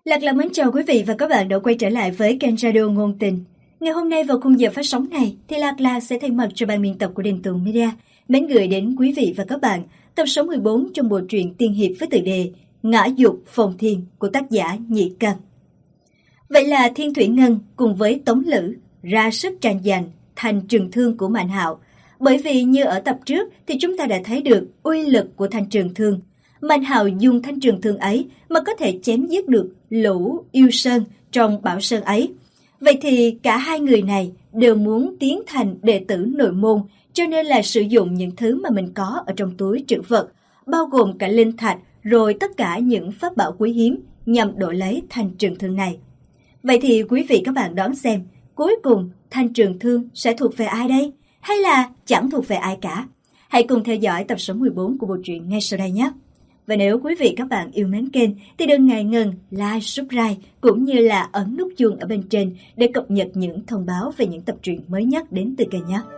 Lạc Lạc mến chào quý vị và các bạn đã quay trở lại với kênh Radio Ngôn Tình. Ngày hôm nay vào khung giờ phát sóng này thì Lạc Lạc sẽ thay mặt cho ban biên tập của Đình Tùng Media mến gửi đến quý vị và các bạn tập số 14 trong bộ truyện tiên hiệp với tựa đề Ngã Dục Phong Thiên của tác giả Nhị Căn. Vậy là Thiên Thủy Ngân cùng với Tống Lữ ra sức tranh giành thanh trường thương của Mạnh Hạo. Bởi vì như ở tập trước thì chúng ta đã thấy được uy lực của thanh trường thương. Mạnh Hạo dùng thanh trường thương ấy mà có thể chém giết được lũ yêu sơn trong Bảo Sơn ấy. Vậy thì cả hai người này đều muốn tiến thành đệ tử nội môn, cho nên là sử dụng những thứ mà mình có ở trong túi trữ vật, bao gồm cả linh thạch rồi tất cả những pháp bảo quý hiếm nhằm đổi lấy thanh trường thương này. Vậy thì quý vị các bạn đón xem, cuối cùng thanh trường thương sẽ thuộc về ai đây? Hay là chẳng thuộc về ai cả? Hãy cùng theo dõi tập số 14 của bộ truyện ngay sau đây nhé! Và nếu quý vị các bạn yêu mến kênh thì đừng ngại ngần like, subscribe cũng như là ấn nút chuông ở bên trên để cập nhật những thông báo về những tập truyện mới nhất đến từ kênh nhé.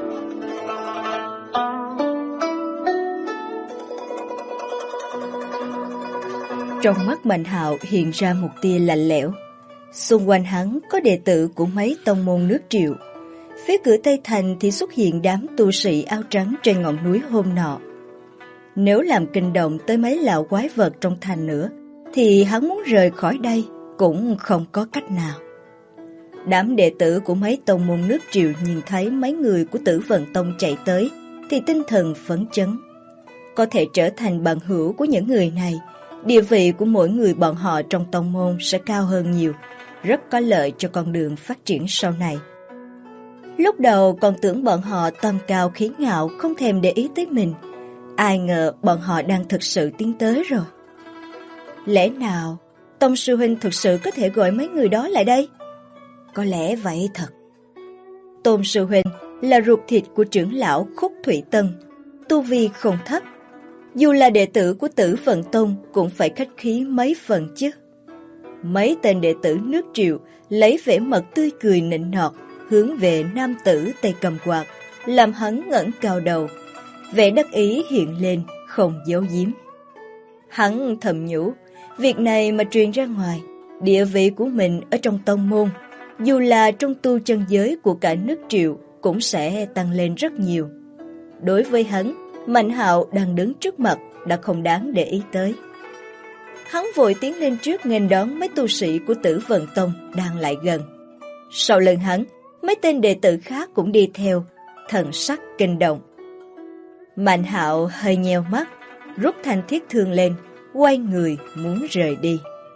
Trong mắt Mạnh Hạo hiện ra một tia lạnh lẽo. Xung quanh hắn có đệ tử của mấy tông môn nước Triệu. Phía cửa Tây Thành thì xuất hiện đám tu sĩ áo trắng trên ngọn núi hôm nọ. Nếu làm kinh động tới mấy lão quái vật trong thành nữa, thì hắn muốn rời khỏi đây cũng không có cách nào. Đám đệ tử của mấy tông môn nước Triệu nhìn thấy mấy người của Tử Vận Tông chạy tới, thì tinh thần phấn chấn. Có thể trở thành bằng hữu của những người này, địa vị của mỗi người bọn họ trong tông môn sẽ cao hơn nhiều, rất có lợi cho con đường phát triển sau này. Lúc đầu còn tưởng bọn họ tâm cao khí ngạo không thèm để ý tới mình, ai ngờ bọn họ đang thực sự tiến tới rồi. Lẽ nào Tông sư huynh thực sự có thể gọi mấy người đó lại đây? Có lẽ vậy thật. Tôn sư huynh là ruột thịt của trưởng lão Khúc Thủy Tân, tu vi không thấp. Dù là đệ tử của Tử Vận Tông cũng phải khách khí mấy phần chứ. Mấy tên đệ tử nước Triệu lấy vẻ mặt tươi cười nịnh nọt hướng về nam tử tay cầm quạt, làm hắn ngẩng cao đầu. Vẻ đắc ý hiện lên không giấu giếm. Hắn thầm nhủ, việc này mà truyền ra ngoài, địa vị của mình ở trong tông môn, dù là trong tu chân giới của cả nước Triệu, cũng sẽ tăng lên rất nhiều. Đối với hắn, Mạnh Hạo đang đứng trước mặt đã không đáng để ý tới. Hắn vội tiến lên trước nghênh đón mấy tu sĩ của Tử Vận Tông đang lại gần. Sau lưng hắn, mấy tên đệ tử khác cũng đi theo, thần sắc kinh động. Mạnh Hạo hơi nheo mắt, rút thanh thiết thương lên, quay người muốn rời đi.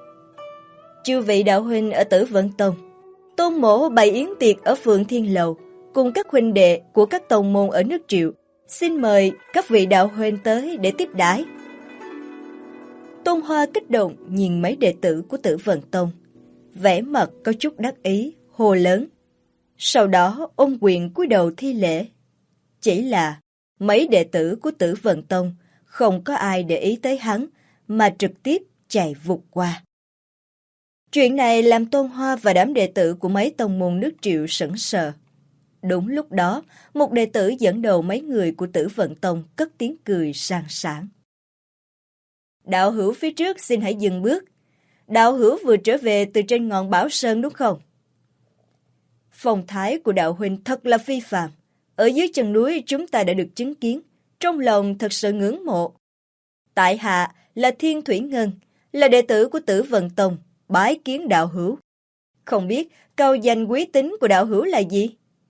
Chư vị đạo huynh ở Tử Vận Tông, Tôn mỗ bày yến tiệc ở Phượng Thiên Lầu, cùng các huynh đệ của các tông môn ở nước Triệu, xin mời các vị đạo huynh tới để tiếp đãi. Tôn Hoa kích động nhìn mấy đệ tử của Tử Vận Tông, vẻ mặt có chút đắc ý, hô lớn. Sau đó ôm quyền cúi đầu thi lễ. Chỉ là mấy đệ tử của Tử Vận Tông không có ai để ý tới hắn, mà trực tiếp chạy vụt qua. Chuyện này làm Tôn Hoa và đám đệ tử của mấy tông môn nước Triệu sững sờ. Đúng lúc đó, một đệ tử dẫn đầu mấy người của Tử Vận Tông cất tiếng cười sang sảng. Đạo hữu phía trước xin hãy dừng bước. Đạo hữu vừa trở về từ trên ngọn Bảo Sơn đúng không? Phong thái của đạo huynh thật là phi phàm. Ở dưới chân núi chúng ta đã được chứng kiến, trong lòng thật sự ngưỡng mộ. Tại hạ là Thiên Thủy Ngân, là đệ tử của Tử Vận Tông, bái kiến đạo hữu. Không biết câu danh quý tính của đạo hữu là gì?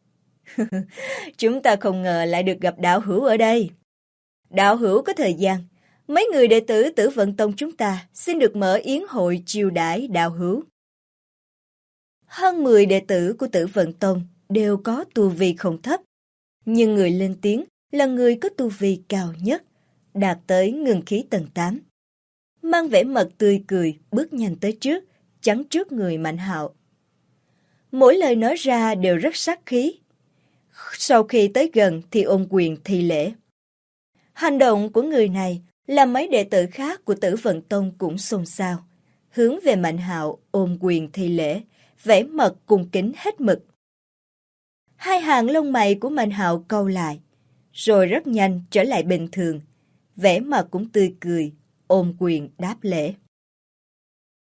Chúng ta không ngờ lại được gặp đạo hữu ở đây. Đạo hữu có thời gian, mấy người đệ tử Tử Vận Tông chúng ta xin được mở yến hội chiêu đãi đạo hữu. Hơn 10 đệ tử của Tử Vận Tông đều có tu vi không thấp, nhưng người lên tiếng là người có tu vi cao nhất, đạt tới ngưng khí tầng 8. Mang vẻ mặt tươi cười bước nhanh tới trước, chắn trước người Mạnh Hạo. Mỗi lời nói ra đều rất sát khí. Sau khi tới gần thì ôm quyền thi lễ. Hành động của người này làm mấy đệ tử khác của Tử Vận Tông cũng xôn xao, hướng về Mạnh Hạo ôm quyền thi lễ, vẻ mặt cung kính hết mực. Hai hàng lông mày của Mạnh Hạo cau lại, rồi rất nhanh trở lại bình thường, vẻ mặt cũng tươi cười, ôm quyền đáp lễ.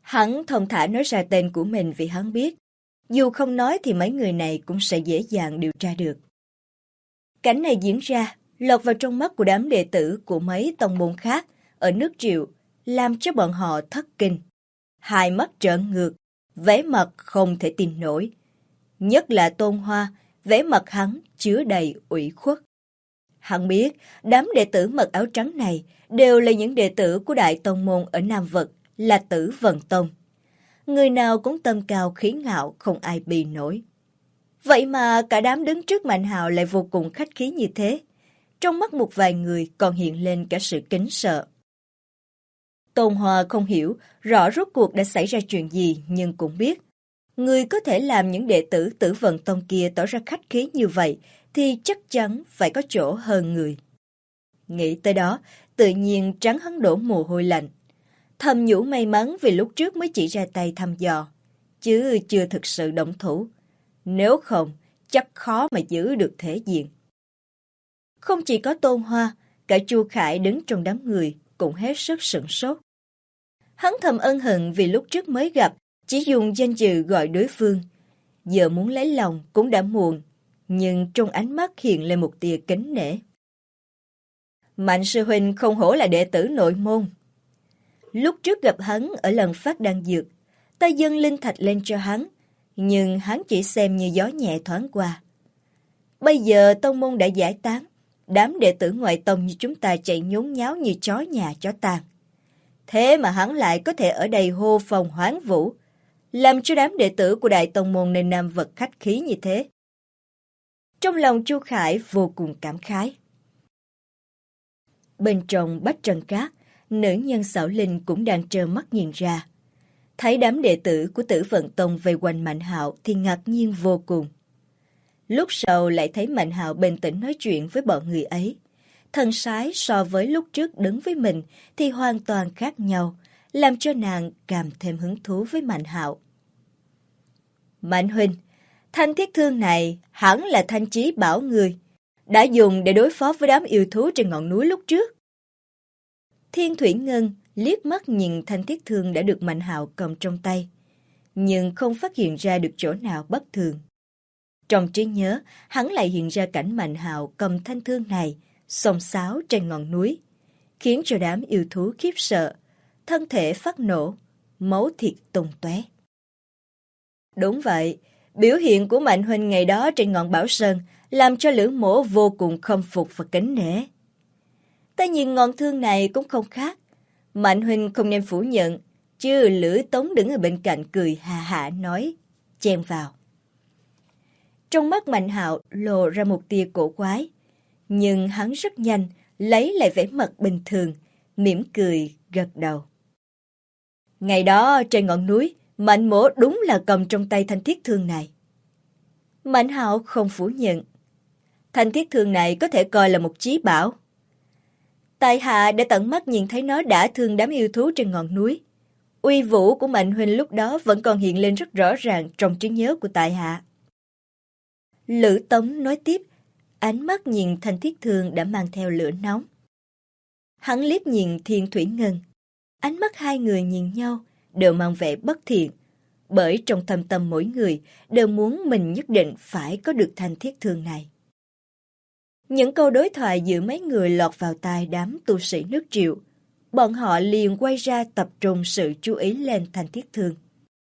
Hắn thông thả nói ra tên của mình vì hắn biết, dù không nói thì mấy người này cũng sẽ dễ dàng điều tra được. Cảnh này diễn ra, lọt vào trong mắt của đám đệ tử của mấy tông môn khác ở nước Triệu, làm cho bọn họ thất kinh. Hai mắt trợn ngược, vẻ mặt không thể tin nổi. Nhất là Tôn Hoa, vẻ mặt hắn chứa đầy ủy khuất. Hắn biết đám đệ tử mặc áo trắng này đều là những đệ tử của Đại Tông Môn ở Nam Vực, là Tử Vân Tông. Người nào cũng tâm cao khí ngạo, không ai bì nổi. Vậy mà cả đám đứng trước Mạnh Hạo lại vô cùng khách khí như thế. Trong mắt một vài người còn hiện lên cả sự kính sợ. Tôn Hoa không hiểu rõ rốt cuộc đã xảy ra chuyện gì, nhưng cũng biết người có thể làm những đệ tử Tử Vận Tông kia tỏ ra khách khí như vậy thì chắc chắn phải có chỗ hơn người. Nghĩ tới đó, tự nhiên trắng hắn đổ mồ hôi lạnh. Thầm nhủ may mắn vì lúc trước mới chỉ ra tay thăm dò, chứ chưa thực sự động thủ. Nếu không, chắc khó mà giữ được thể diện. Không chỉ có Tôn Hoa, cả Chu Khải đứng trong đám người cũng hết sức sửng sốt. Hắn thầm ân hận vì lúc trước mới gặp, chỉ dùng danh dự gọi đối phương. Giờ muốn lấy lòng cũng đã muộn, nhưng trong ánh mắt hiện lên một tia kính nể. Mạnh sư huynh không hổ là đệ tử nội môn. Lúc trước gặp hắn ở lần phát đan dược, ta dâng linh thạch lên cho hắn, nhưng hắn chỉ xem như gió nhẹ thoáng qua. Bây giờ tông môn đã giải tán, đám đệ tử ngoại tông như chúng ta chạy nhốn nháo như chó nhà chó tàn. Thế mà hắn lại có thể ở đây hô phong hoán vũ, làm cho đám đệ tử của Đại Tông Môn nên Nam Vật khách khí như thế. Trong lòng Chu Khải vô cùng cảm khái. Bên trong Bách Trần Cát, nữ nhân xảo linh cũng đang trơ mắt nhìn ra. Thấy đám đệ tử của Tử Vận Tông vây quanh Mạnh Hạo thì ngạc nhiên vô cùng. Lúc sau lại thấy Mạnh Hạo bình tĩnh nói chuyện với bọn người ấy. Thần sái so với lúc trước đứng với mình thì hoàn toàn khác nhau, làm cho nàng càng thêm hứng thú với Mạnh Hạo. Mạnh huynh, thanh thiết thương này hẳn là thanh chí bảo người, đã dùng để đối phó với đám yêu thú trên ngọn núi lúc trước. Thiên Thủy Ngân liếc mắt nhìn thanh thiết thương đã được Mạnh Hạo cầm trong tay, nhưng không phát hiện ra được chỗ nào bất thường. Trong trí nhớ, hắn lại hiện ra cảnh Mạnh Hạo cầm thanh thương này, xông xáo trên ngọn núi, khiến cho đám yêu thú khiếp sợ, thân thể phát nổ, máu thịt tung tóe. Đúng vậy, biểu hiện của Mạnh huynh ngày đó trên ngọn Bảo Sơn làm cho Lữ Mỗ vô cùng khâm phục và kính nể. Ta nhìn ngọn thương này cũng không khác. Mạnh huynh không nên phủ nhận, chứ Lữ Tống đứng ở bên cạnh cười hà hả nói, chen vào. Trong mắt Mạnh Hạo lộ ra một tia cổ quái, nhưng hắn rất nhanh lấy lại vẻ mặt bình thường, mỉm cười gật đầu. Ngày đó trên ngọn núi, Mạnh Mỗ đúng là cầm trong tay thanh thiết thương này. Mạnh Hạo không phủ nhận. Thanh thiết thương này có thể coi là một chí bảo. Tại hạ đã tận mắt nhìn thấy nó đã thương đám yêu thú trên ngọn núi. Uy vũ của Mạnh huynh lúc đó vẫn còn hiện lên rất rõ ràng trong trí nhớ của tại hạ. Lữ Tống nói tiếp, ánh mắt nhìn thanh thiết thương đã mang theo lửa nóng. Hắn liếc nhìn Thiên Thủy Ngân. Ánh mắt hai người nhìn nhau đều mang vẻ bất thiện, bởi trong thâm tâm mỗi người đều muốn mình nhất định phải có được thanh thiết thương này. Những câu đối thoại giữa mấy người lọt vào tai đám tu sĩ nước Triệu. Bọn họ liền quay ra tập trung sự chú ý lên thanh thiết thương.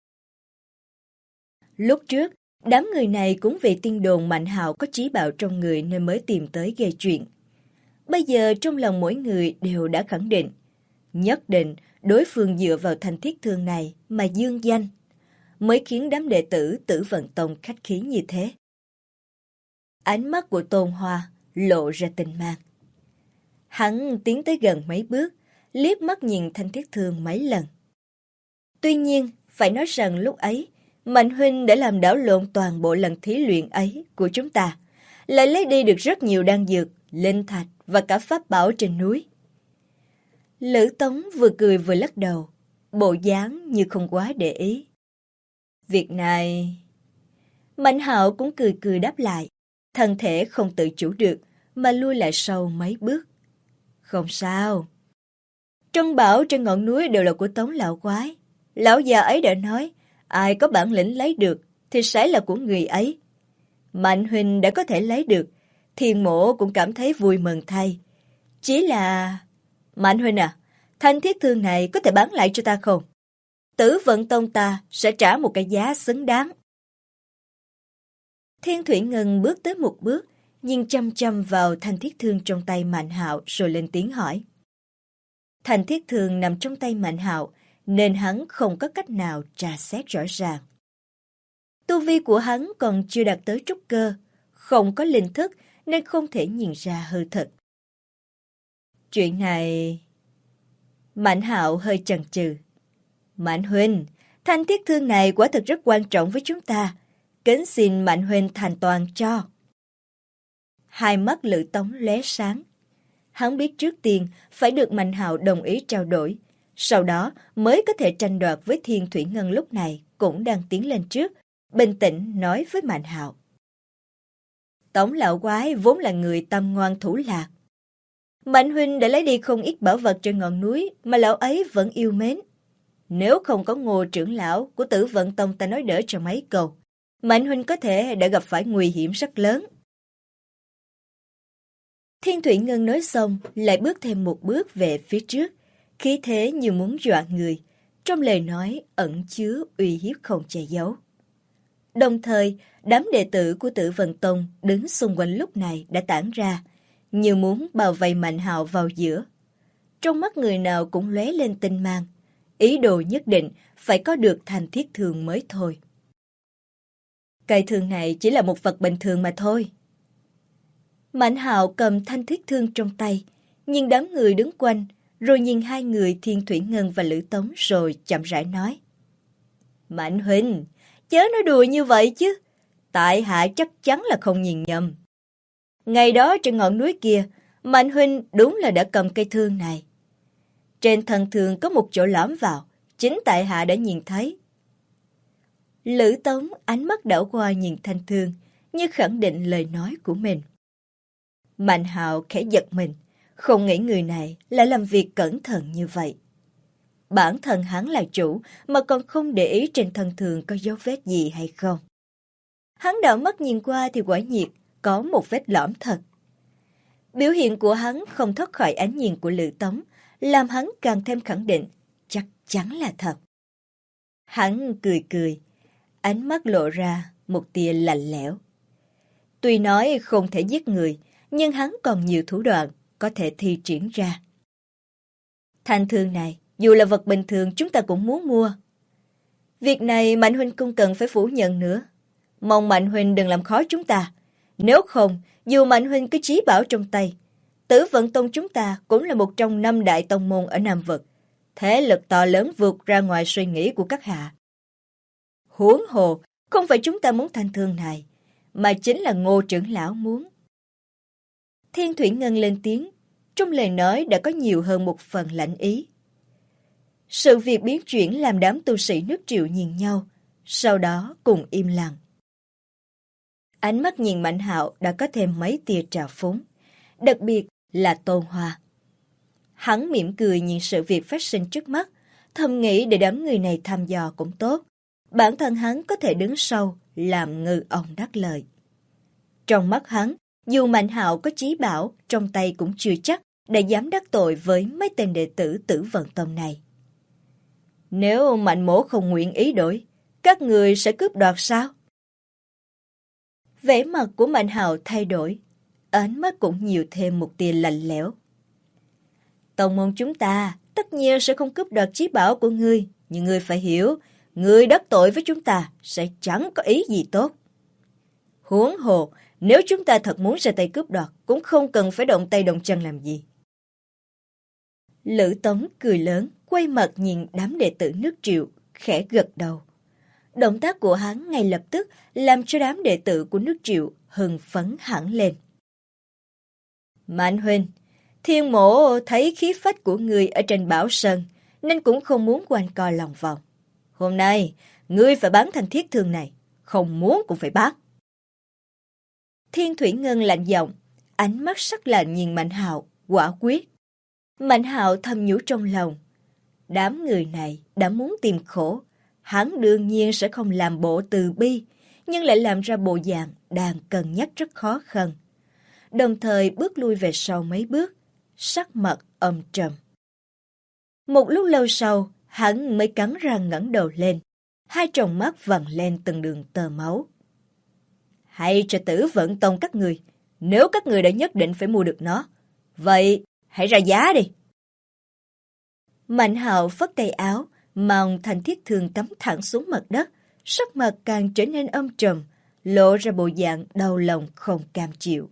Lúc trước, đám người này cũng vì tin đồn Mạnh Hạo có chí bảo trong người nên mới tìm tới gây chuyện. Bây giờ trong lòng mỗi người đều đã khẳng định, nhất định đối phương dựa vào thanh thiết thương này mà dương danh, mới khiến đám đệ tử Tử Vận Tông khách khí như thế. Ánh mắt của Tôn Hoa lộ ra tình mang. Hắn tiến tới gần mấy bước, liếc mắt nhìn thanh thiết thương mấy lần. Tuy nhiên, phải nói rằng lúc ấy, Mạnh huynh đã làm đảo lộn toàn bộ lần thí luyện ấy của chúng ta, lại lấy đi được rất nhiều đan dược, linh thạch và cả pháp bảo trên núi. Lữ Tống vừa cười vừa lắc đầu, bộ dáng như không quá để ý. Việc này... Mạnh Hạo cũng cười cười đáp lại, thân thể không tự chủ được mà lui lại sau mấy bước. Không sao. Trân bảo trên ngọn núi đều là của Tống lão quái. Lão già ấy đã nói, ai có bản lĩnh lấy được thì sẽ là của người ấy. Mạnh huynh đã có thể lấy được, Thiên Mỗ cũng cảm thấy vui mừng thay. Chỉ là... Mạnh huynh à, thanh thiết thương này có thể bán lại cho ta không? Tử Vận Tông ta sẽ trả một cái giá xứng đáng. Thiên Thủy Ngân bước tới một bước, nhìn chăm chăm vào thanh thiết thương trong tay Mạnh Hạo rồi lên tiếng hỏi. Thanh thiết thương nằm trong tay Mạnh Hạo nên hắn không có cách nào tra xét rõ ràng. Tu vi của hắn còn chưa đạt tới trúc cơ, không có linh thức nên không thể nhìn ra hư thực. Chuyện này... Mạnh Hạo hơi chần chừ. Mạnh huynh, thanh thiết thương này quả thực rất quan trọng với chúng ta. Kính xin Mạnh huynh thành toàn cho. Hai mắt Lữ Tống lóe sáng. Hắn biết trước tiên phải được Mạnh Hạo đồng ý trao đổi, sau đó mới có thể tranh đoạt với Thiên Thủy Ngân lúc này cũng đang tiến lên trước, bình tĩnh nói với Mạnh Hạo. Tống lão quái vốn là người tâm ngoan thủ lạc. Mạnh huynh đã lấy đi không ít bảo vật trên ngọn núi mà lão ấy vẫn yêu mến. Nếu không có Ngô trưởng lão của Tử Vận Tông ta nói đỡ cho mấy câu, Mạnh huynh có thể đã gặp phải nguy hiểm rất lớn. Thiên Thủy Ngân nói xong lại bước thêm một bước về phía trước, khí thế như muốn dọa người, trong lời nói ẩn chứa uy hiếp không che giấu. Đồng thời, đám đệ tử của Tử Vận Tông đứng xung quanh lúc này đã tản ra, như muốn bao vây Mạnh Hạo vào giữa. Trong mắt người nào cũng lóe lên tinh mang, ý đồ nhất định phải có được thanh thiết thương mới thôi. Cây thương này chỉ là một vật bình thường mà thôi. Mạnh Hạo cầm thanh thiết thương trong tay, nhìn đám người đứng quanh, rồi nhìn hai người Thiên Thủy Ngân và Lữ Tống rồi chậm rãi nói. Mạnh huynh, chớ nói đùa như vậy chứ, tại hạ chắc chắn là không nhìn nhầm. Ngày đó trên ngọn núi kia, Mạnh huynh đúng là đã cầm cây thương này. Trên thân thương có một chỗ lõm vào, chính tại hạ đã nhìn thấy. Lữ Tống ánh mắt đảo qua nhìn thanh thương, như khẳng định lời nói của mình. Mạnh Hạo khẽ giật mình, không nghĩ người này lại làm việc cẩn thận như vậy. Bản thân hắn là chủ mà còn không để ý trên thân thương có dấu vết gì hay không. Hắn đảo mắt nhìn qua thì quả nhiệt có một vết lõm thật. Biểu hiện của hắn không thoát khỏi ánh nhìn của Lữ Tống, làm hắn càng thêm khẳng định chắc chắn là thật. Hắn cười cười, ánh mắt lộ ra một tia lạnh lẽo. Tuy nói không thể giết người, nhưng hắn còn nhiều thủ đoạn có thể thi triển ra. Thanh thương này, dù là vật bình thường chúng ta cũng muốn mua. Việc này Mạnh huynh không cần phải phủ nhận nữa. Mong Mạnh huynh đừng làm khó chúng ta. Nếu không, dù Mạnh huynh cứ chí bảo trong tay, Tử Vận Tông chúng ta cũng là một trong 5 đại tông môn ở Nam Vực. Thế lực to lớn vượt ra ngoài suy nghĩ của các hạ. Huống hồ, không phải chúng ta muốn thanh thương này, mà chính là Ngô trưởng lão muốn. Thiên Thủy Ngân lên tiếng, trong lời nói đã có nhiều hơn một phần lạnh ý. Sự việc biến chuyển làm đám tu sĩ nước Triệu nhìn nhau, sau đó cùng im lặng. Ánh mắt nhìn Mạnh Hạo đã có thêm mấy tia trào phúng, đặc biệt là Tôn Hoa. Hắn mỉm cười nhìn sự việc phát sinh trước mắt, thầm nghĩ để đám người này thăm dò cũng tốt. Bản thân hắn có thể đứng sau, làm ngư ông đắc lợi. Trong mắt hắn, dù Mạnh Hạo có chí bảo, trong tay cũng chưa chắc đã dám đắc tội với mấy tên đệ tử Tử Vận Tông này. Nếu Mạnh mỗ không nguyện ý đổi, các người sẽ cướp đoạt sao? Vẻ mặt của Mạnh Hạo thay đổi, ánh mắt cũng nhiều thêm một tia lạnh lẽo. Tông môn chúng ta tất nhiên sẽ không cướp đoạt chí bảo của ngươi, nhưng ngươi phải hiểu, ngươi đắc tội với chúng ta sẽ chẳng có ý gì tốt. Huống hồ, nếu chúng ta thật muốn ra tay cướp đoạt, cũng không cần phải động tay động chân làm gì. Lữ Tống cười lớn, quay mặt nhìn đám đệ tử nước Triệu, khẽ gật đầu. Động tác của hắn ngay lập tức làm cho đám đệ tử của nước Triệu hưng phấn hẳn lên. Mạnh huynh, Thiên mỗ thấy khí phách của ngươi ở trên Bảo Sơn, nên cũng không muốn quanh co lòng vòng. Hôm nay, ngươi phải bán thanh thiết thương này, không muốn cũng phải bán. Thiên Thủy Ngân lạnh giọng, ánh mắt sắc lạnh nhìn Mạnh Hạo, quả quyết. Mạnh Hạo thầm nhủ trong lòng, Đám người này đã muốn tìm khổ, hắn đương nhiên sẽ không làm bộ từ bi, nhưng lại làm ra bộ dạng đang cân nhắc rất khó khăn. Đồng thời bước lui về sau mấy bước, sắc mặt âm trầm. Một lúc lâu sau, hắn mới cắn răng ngẩng đầu lên, hai tròng mắt vằn lên từng đường tơ máu. Hãy cho Tử Vận Tông các người, nếu các người đã nhất định phải mua được nó, vậy hãy ra giá đi. Mạnh Hạo phất tay áo, mong thanh thiết thương cắm thẳng xuống mặt đất, sắc mặt càng trở nên âm trầm, lộ ra bộ dạng đau lòng không cam chịu.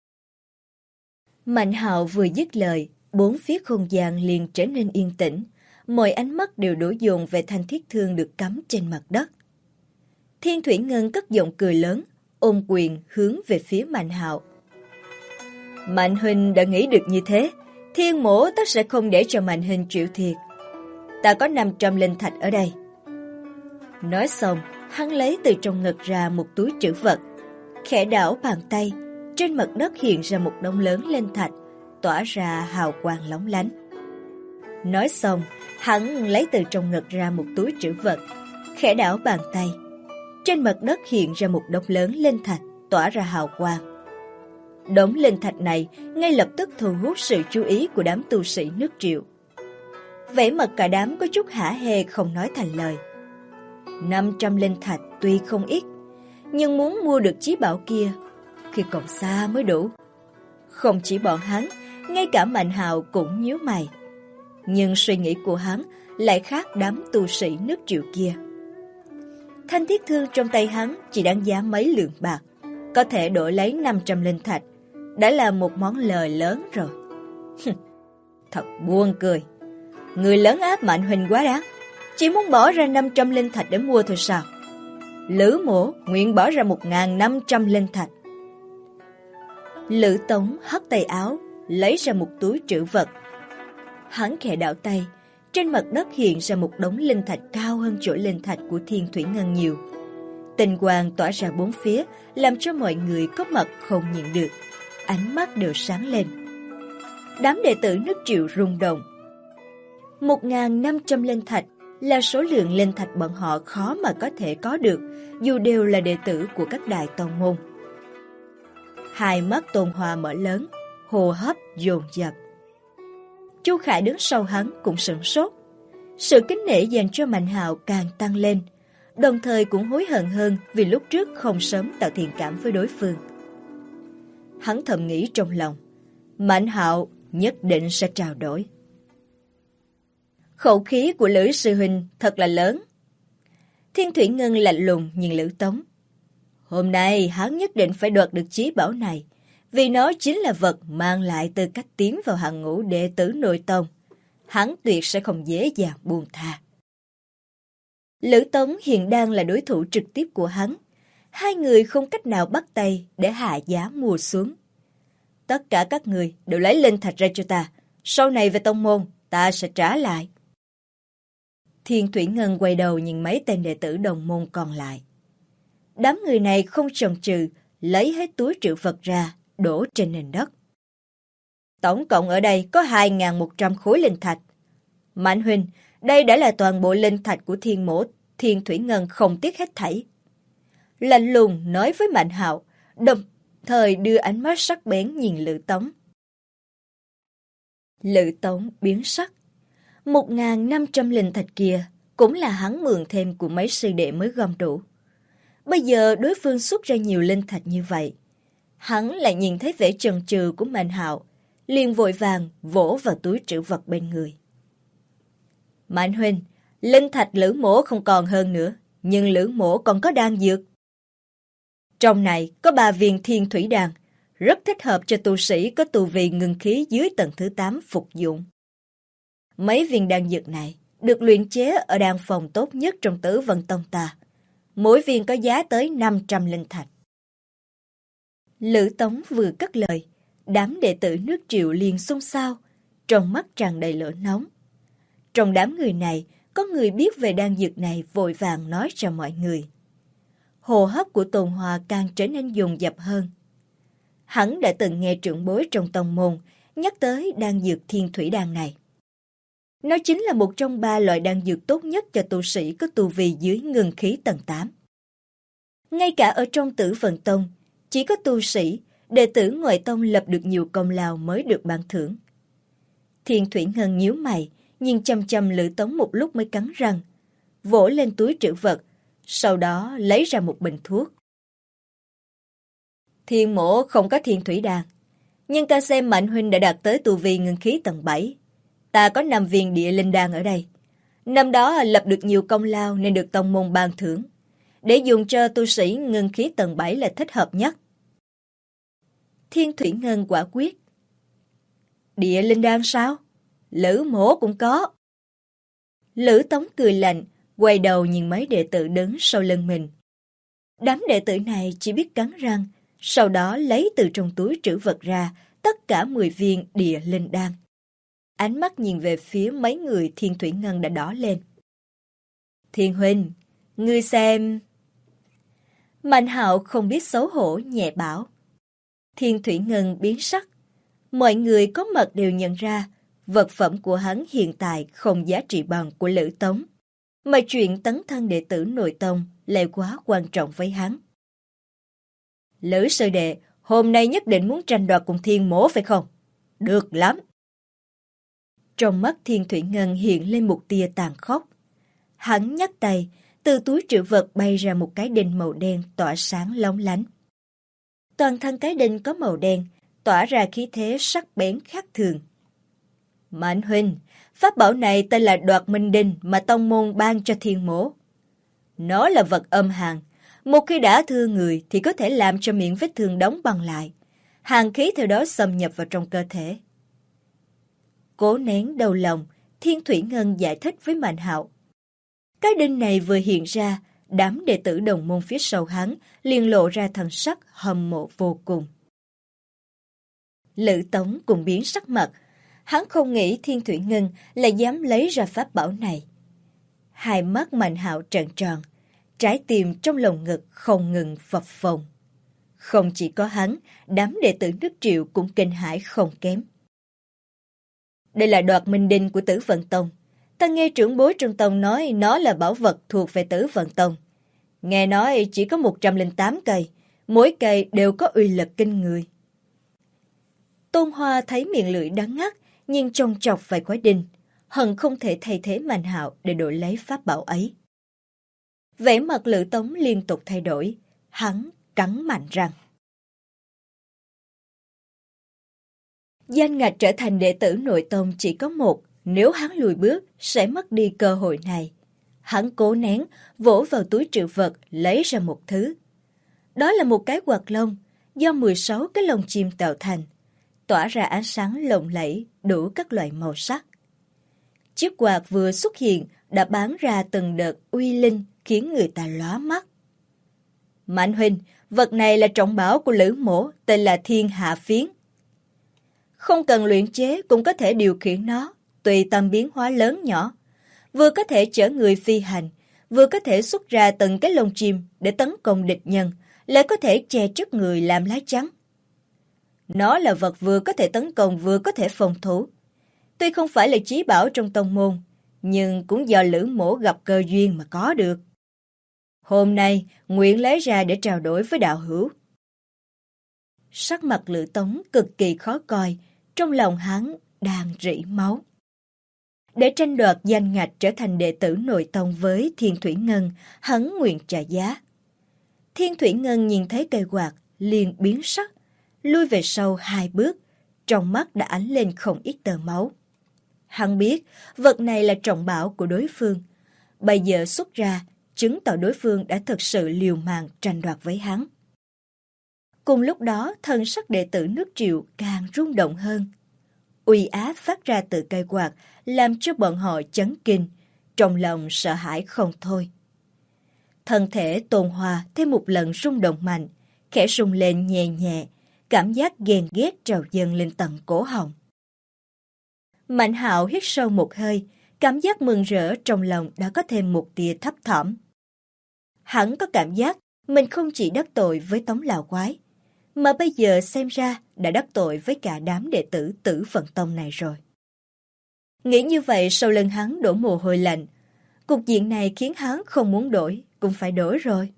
Mạnh Hạo vừa dứt lời, bốn phía không gian liền trở nên yên tĩnh, mọi ánh mắt đều đổ dồn về thanh thiết thương được cắm trên mặt đất. Thiên Thủy Ngân cất giọng cười lớn, ôm quyền hướng về phía Mạnh Hạo. Mạnh huynh đã nghĩ được như thế, Thiên mỗ tất sẽ không để cho Mạnh huynh chịu thiệt. Ta có 500 linh thạch ở đây. Nói xong, hắn lấy từ trong ngực ra một túi trữ vật, khẽ đảo bàn tay, trên mặt đất hiện ra một đống lớn linh thạch, tỏa ra hào quang lóng lánh. Nói xong, hắn lấy từ trong ngực ra một túi trữ vật, khẽ đảo bàn tay, trên mặt đất hiện ra một đống lớn linh thạch, tỏa ra hào quang. Đống linh thạch này ngay lập tức thu hút sự chú ý của đám tu sĩ nước Triệu. Vẻ mặt cả đám có chút hả hê không nói thành lời. 500 linh thạch tuy không ít, nhưng muốn mua được chí bảo kia khi còn xa mới đủ. Không chỉ bọn hắn, ngay cả Mạnh Hạo cũng nhíu mày. Nhưng suy nghĩ của hắn lại khác đám tu sĩ nước Triệu kia. Thanh thiết thương trong tay hắn chỉ đáng giá mấy lượng bạc, có thể đổi lấy 500 linh thạch, đã là một món lời lớn rồi. Thật buồn cười. Người lớn áp Mạnh huynh quá đáng, chỉ muốn bỏ ra 500 linh thạch để mua thôi sao? Lữ mỗ nguyện bỏ ra 1.500 linh thạch. Lữ Tống hất tay áo, lấy ra một túi trữ vật. Hắn khẽ đảo tay, trên mặt đất hiện ra một đống linh thạch cao hơn chỗ linh thạch của Thiên Thủy Ngân nhiều. Tinh quang tỏa ra bốn phía, làm cho mọi người có mặt không nhịn được, ánh mắt đều sáng lên. Đám đệ tử nước Triệu rung động. 1.500 linh thạch là số lượng linh thạch bọn họ khó mà có thể có được, dù đều là đệ tử của các đại tông môn. Hai mắt Tôn Hoa mở lớn, hô hấp dồn dập. Chu Khải đứng sau hắn cũng sửng sốt. Sự kính nể dành cho Mạnh Hạo càng tăng lên, đồng thời cũng hối hận hơn vì lúc trước không sớm tạo thiện cảm với đối phương. Hắn thầm nghĩ trong lòng, Mạnh Hạo nhất định sẽ trao đổi. Khẩu khí của Lữ sư huynh thật là lớn. Thiên Thủy Ngân lạnh lùng nhìn Lữ Tống. Hôm nay hắn nhất định phải đoạt được chí bảo này, vì nó chính là vật mang lại tư cách tiến vào hàng ngũ đệ tử nội tông. Hắn tuyệt sẽ không dễ dàng buông tha. Lữ Tống hiện đang là đối thủ trực tiếp của hắn. Hai người không cách nào bắt tay để hạ giá mua xuống. Tất cả các người đều lấy linh thạch ra cho ta. Sau này về tông môn, ta sẽ trả lại. Thiên Thủy Ngân quay đầu nhìn mấy tên đệ tử đồng môn còn lại. Đám người này không chần chừ, lấy hết túi trữ vật ra, đổ trên nền đất. Tổng cộng ở đây có 2.100 khối linh thạch. Mạnh huynh, đây đã là toàn bộ linh thạch của Thiên mỗ, Thiên Thủy Ngân không tiếc hết thảy. Lạnh lùng nói với Mạnh Hạo, đồng thời đưa ánh mắt sắc bén nhìn Lữ Tống. Lữ Tống biến sắc. 1.500 linh thạch kia cũng là hắn mượn thêm của mấy sư đệ mới gom đủ. Bây giờ đối phương xuất ra nhiều linh thạch như vậy, hắn lại nhìn thấy vẻ chần chừ của Mạnh Hạo, liền vội vàng vỗ vào túi trữ vật bên người. Mạnh huynh, linh thạch Lữ mỗ không còn hơn nữa, nhưng Lữ mỗ còn có đan dược. Trong này có 3 viên thiên thủy đan, rất thích hợp cho tu sĩ có tu vi ngưng khí dưới tầng thứ 8 phục dụng. Mấy viên đan dược này được luyện chế ở đan phòng tốt nhất trong Tử Vân Tông ta. Mỗi viên có giá tới 500 linh thạch. Lữ Tống vừa cất lời, đám đệ tử nước Triệu liền xôn xao, trong mắt tràn đầy lửa nóng. Trong đám người này, có người biết về đan dược này vội vàng nói cho mọi người. Hô hấp của Tôn Hoa càng trở nên dồn dập hơn. Hắn đã từng nghe trưởng bối trong tông môn nhắc tới đan dược thiên thủy đan này. Nó chính là một trong 3 loại đan dược tốt nhất cho tu sĩ có tu vi dưới ngưng khí tầng 8. Ngay cả ở trong Tử Vận Tông, chỉ có tu sĩ, đệ tử ngoại tông lập được nhiều công lao mới được ban thưởng. Thiên Thủy Ngân nhíu mày, nhìn chăm chăm Lữ Tống một lúc mới cắn răng, vỗ lên túi trữ vật, sau đó lấy ra một bình thuốc. Thiên mỗ không có thiên thủy đan, nhưng ta xem Mạnh huynh đã đạt tới tu vi ngưng khí tầng 7. Ta có 5 viên địa linh đan ở đây. Năm đó lập được nhiều công lao nên được tông môn ban thưởng. Để dùng cho tu sĩ ngưng khí tầng 7 là thích hợp nhất. Thiên Thủy Ngân quả quyết. Địa linh đan sao? Lữ mỗ cũng có. Lữ Tống cười lạnh, quay đầu nhìn mấy đệ tử đứng sau lưng mình. Đám đệ tử này chỉ biết cắn răng, sau đó lấy từ trong túi trữ vật ra tất cả 10 viên địa linh đan. Ánh mắt nhìn về phía mấy người Thiên Thủy Ngân đã đỏ lên. Thiên huynh, ngươi xem. Mạnh Hạo không biết xấu hổ nhẹ bảo. Thiên Thủy Ngân biến sắc. Mọi người có mặt đều nhận ra vật phẩm của hắn hiện tại không giá trị bằng của Lữ Tống, mà chuyện tấn thân đệ tử nội tông lại quá quan trọng với hắn. Lữ sư đệ, hôm nay nhất định muốn tranh đoạt cùng Thiên mỗ phải không? Được lắm. Trong mắt Thiên Thủy Ngân hiện lên một tia tàn khốc. Hắn nhấc tay, từ túi trữ vật bay ra một cái đinh màu đen tỏa sáng lóng lánh. Toàn thân cái đinh có màu đen, tỏa ra khí thế sắc bén khác thường. Mạnh huynh, pháp bảo này tên là Đoạt Minh Đinh mà tông môn ban cho Thiên mỗ. Nó là vật âm hàn, một khi đã thương người thì có thể làm cho miệng vết thương đóng băng lại, hàn khí theo đó xâm nhập vào trong cơ thể. Cố nén đau lòng, Thiên Thủy Ngân giải thích với Mạnh Hạo. Cái đinh này vừa hiện ra, đám đệ tử đồng môn phía sau hắn liền lộ ra thần sắc hâm mộ vô cùng. Lữ Tống cũng biến sắc mặt, hắn không nghĩ Thiên Thủy Ngân lại dám lấy ra pháp bảo này. Hai mắt Mạnh Hạo trợn tròn, trái tim trong lồng ngực không ngừng phập phồng. Không chỉ có hắn, đám đệ tử nước Triệu cũng kinh hãi không kém. Đây là Đoạt Minh Đinh của Tử Vận Tông. Ta nghe trưởng bối trong tông nói nó là bảo vật thuộc về Tử Vận Tông. Nghe nói chỉ có 108 cây, mỗi cây đều có uy lực kinh người. Tôn Hoa thấy miệng lưỡi đắng ngắt, nhưng trông chọc vài khối đinh, hận không thể thay thế Mạnh Hạo để đổi lấy pháp bảo ấy. Vẻ mặt Lữ Tống liên tục thay đổi, hắn cắn mạnh răng. Danh ngạch trở thành đệ tử nội tông chỉ có một, nếu hắn lùi bước sẽ mất đi cơ hội này. Hắn cố nén, vỗ vào túi trữ vật lấy ra một thứ. Đó là một cái quạt lông do 16 cái lông chim tạo thành, tỏa ra ánh sáng lộng lẫy đủ các loại màu sắc. Chiếc quạt vừa xuất hiện đã bắn ra từng đợt uy linh khiến người ta lóa mắt. Mạnh huynh, vật này là trọng bảo của Lữ mỗ, tên là Thiên Hạ Phiến. Không cần luyện chế cũng có thể điều khiển nó, tùy tâm biến hóa lớn nhỏ. Vừa có thể chở người phi hành, vừa có thể xuất ra từng cái lông chim để tấn công địch nhân, lại có thể che trước người làm lá chắn. Nó là vật vừa có thể tấn công vừa có thể phòng thủ. Tuy không phải là chí bảo trong tông môn, nhưng cũng do Lữ mỗ gặp cơ duyên mà có được. Hôm nay, nguyện lấy ra để trao đổi với đạo hữu. Sắc mặt Lữ Tống cực kỳ khó coi, trong lòng hắn đang rỉ máu. Để tranh đoạt danh ngạch trở thành đệ tử nội tông với Thiên Thủy Ngân, hắn nguyện trả giá. Thiên Thủy Ngân nhìn thấy cây quạt, liền biến sắc, lui về sau 2 bước, trong mắt đã ánh lên không ít tơ máu. Hắn biết vật này là trọng bảo của đối phương, bây giờ xuất ra, chứng tỏ đối phương đã thực sự liều mạng tranh đoạt với hắn. Cùng lúc đó, thân sắc đệ tử nước Triệu càng rung động hơn. Uy áp phát ra từ cây quạt làm cho bọn họ chấn kinh, trong lòng sợ hãi không thôi. Thân thể Tôn Hoa thêm một lần rung động mạnh, khẽ rung lên nhẹ nhẹ, cảm giác ghen ghét trào dâng lên tận cổ họng. Mạnh Hạo hít sâu một hơi, cảm giác mừng rỡ trong lòng đã có thêm một tia thấp thỏm. Hắn có cảm giác mình không chỉ đắc tội với Tống Lão Quái, mà bây giờ xem ra đã đắc tội với cả đám đệ tử Tử Vận Tông này rồi. Nghĩ như vậy sau lưng hắn đổ mồ hôi lạnh. Cục diện này khiến hắn không muốn đổi, cũng phải đổi rồi.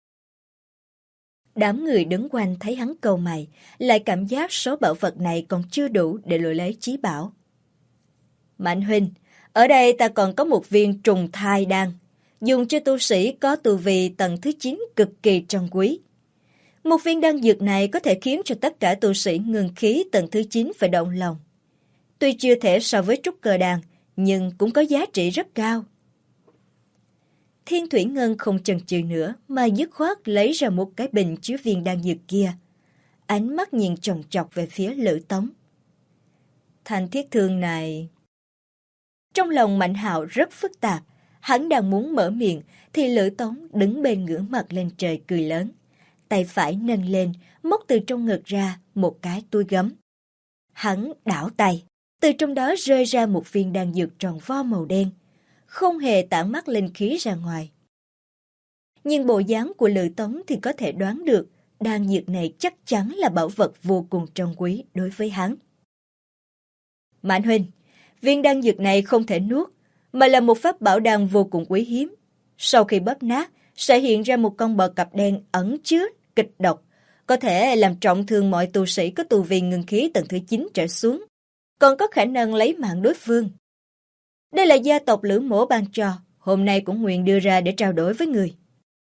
Đám người đứng quanh thấy hắn cau mày, lại cảm giác số bảo vật này còn chưa đủ để đổi lấy chí bảo. Mạnh huynh, ở đây ta còn có một viên trùng thai đan, dùng cho tu sĩ có tu vi tầng thứ 9 cực kỳ trân quý. Một viên đan dược này có thể khiến cho tất cả tu sĩ ngưng khí tầng thứ 9 phải động lòng. Tuy chưa thể so với trúc cơ đan, nhưng cũng có giá trị rất cao. Thiên Thủy Ngân không chần chừ nữa mà dứt khoát lấy ra một cái bình chứa viên đan dược kia. Ánh mắt nhìn chòng chọc về phía Lữ Tống. Thanh thiết thương này... Trong lòng Mạnh Hạo rất phức tạp, hắn đang muốn mở miệng thì Lữ Tống đứng bên ngửa mặt lên trời cười lớn. Tay phải nâng lên, móc từ trong ngực ra một cái túi gấm. Hắn đảo tay, từ trong đó rơi ra một viên đan dược tròn vo màu đen, không hề tản mát linh khí ra ngoài. Nhưng bộ dáng của Lữ Tống thì có thể đoán được đan dược này chắc chắn là bảo vật vô cùng trân quý đối với hắn. Mạnh huynh, viên đan dược này không thể nuốt, mà là một pháp bảo đan vô cùng quý hiếm. Sau khi bóp nát, sẽ hiện ra một con bò cạp đen ẩn chứa kịch độc, có thể làm trọng thương mọi tu sĩ có tu vi ngưng khí tầng thứ 9 trở xuống, còn có khả năng lấy mạng đối phương. Đây là gia tộc Lữ Mỗ ban cho, hôm nay cũng nguyện đưa ra để trao đổi với người.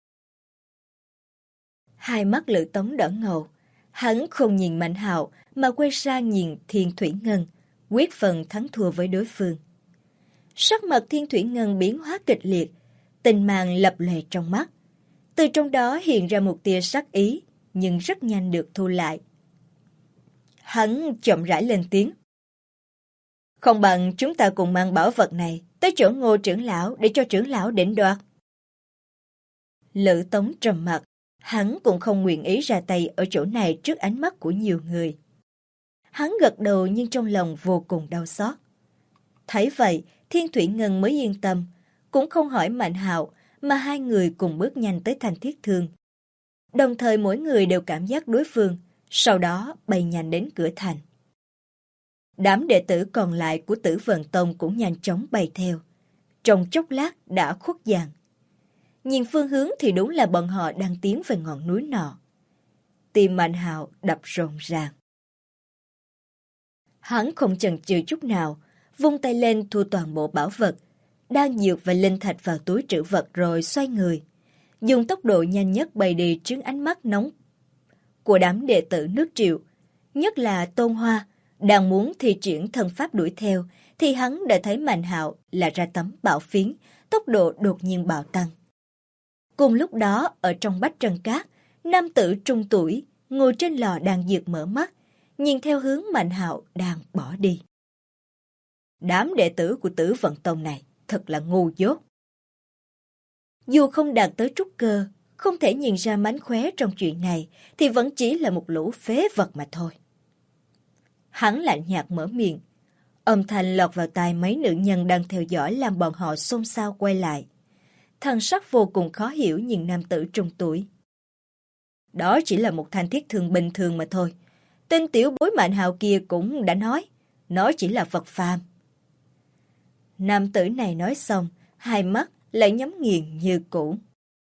Hai mắt Lữ Tống đỏ ngầu, hắn không nhìn Mạnh Hạo mà quay sang nhìn Thiên Thủy Ngân, quyết phần thắng thua với đối phương. Sắc mặt Thiên Thủy Ngân biến hóa kịch liệt, tình mang lập lòe trong mắt. Từ trong đó hiện ra một tia sắc ý, nhưng rất nhanh được thu lại. Hắn chậm rãi lên tiếng. Không bằng chúng ta cùng mang bảo vật này tới chỗ Ngô trưởng lão để cho trưởng lão định đoạt. Lữ Tống trầm mặt, hắn cũng không nguyện ý ra tay ở chỗ này trước ánh mắt của nhiều người. Hắn gật đầu nhưng trong lòng vô cùng đau xót. Thấy vậy, Thiên Thủy Ngân mới yên tâm, cũng không hỏi Mạnh Hạo, mà hai người cùng bước nhanh tới Thanh Thiết Thương. Đồng thời mỗi người đều cảm giác đối phương, sau đó bay nhanh đến cửa thành. Đám đệ tử còn lại của Tử Vận Tông cũng nhanh chóng bay theo. Trong chốc lát đã khuất dạng. Nhìn phương hướng thì đúng là bọn họ đang tiến về ngọn núi nọ. Tim Mạnh Hạo đập rộn ràng. Hắn không chần chừ chút nào, vung tay lên thu toàn bộ bảo vật, đan dược và linh thạch vào túi trữ vật rồi xoay người, dùng tốc độ nhanh nhất bay đi trước ánh mắt nóng của đám đệ tử nước Triệu, nhất là Tôn Hoa, đang muốn thi triển thần pháp đuổi theo, thì hắn đã thấy Mạnh Hạo là ra tấm bảo phiến, tốc độ đột nhiên bạo tăng. Cùng lúc đó, ở trong Bách Trần Cát, nam tử trung tuổi, ngồi trên lò đan dược mở mắt, nhìn theo hướng Mạnh Hạo đang bỏ đi. Đám đệ tử của Tử Vận Tông này thật là ngu dốt. Dù không đạt tới trúc cơ, không thể nhìn ra mánh khóe trong chuyện này, thì vẫn chỉ là một lũ phế vật mà thôi. Hắn lạnh nhạt mở miệng, âm thanh lọt vào tai mấy nữ nhân đang theo dõi làm bọn họ xôn xao quay lại. Thần sắc vô cùng khó hiểu nhìn nam tử trung tuổi. Đó chỉ là một thanh thiết thương bình thường mà thôi. Tên tiểu bối Mạnh Hạo kia cũng đã nói, nó chỉ là vật phàm. Nam tử này nói xong, hai mắt lại nhắm nghiền như cũ.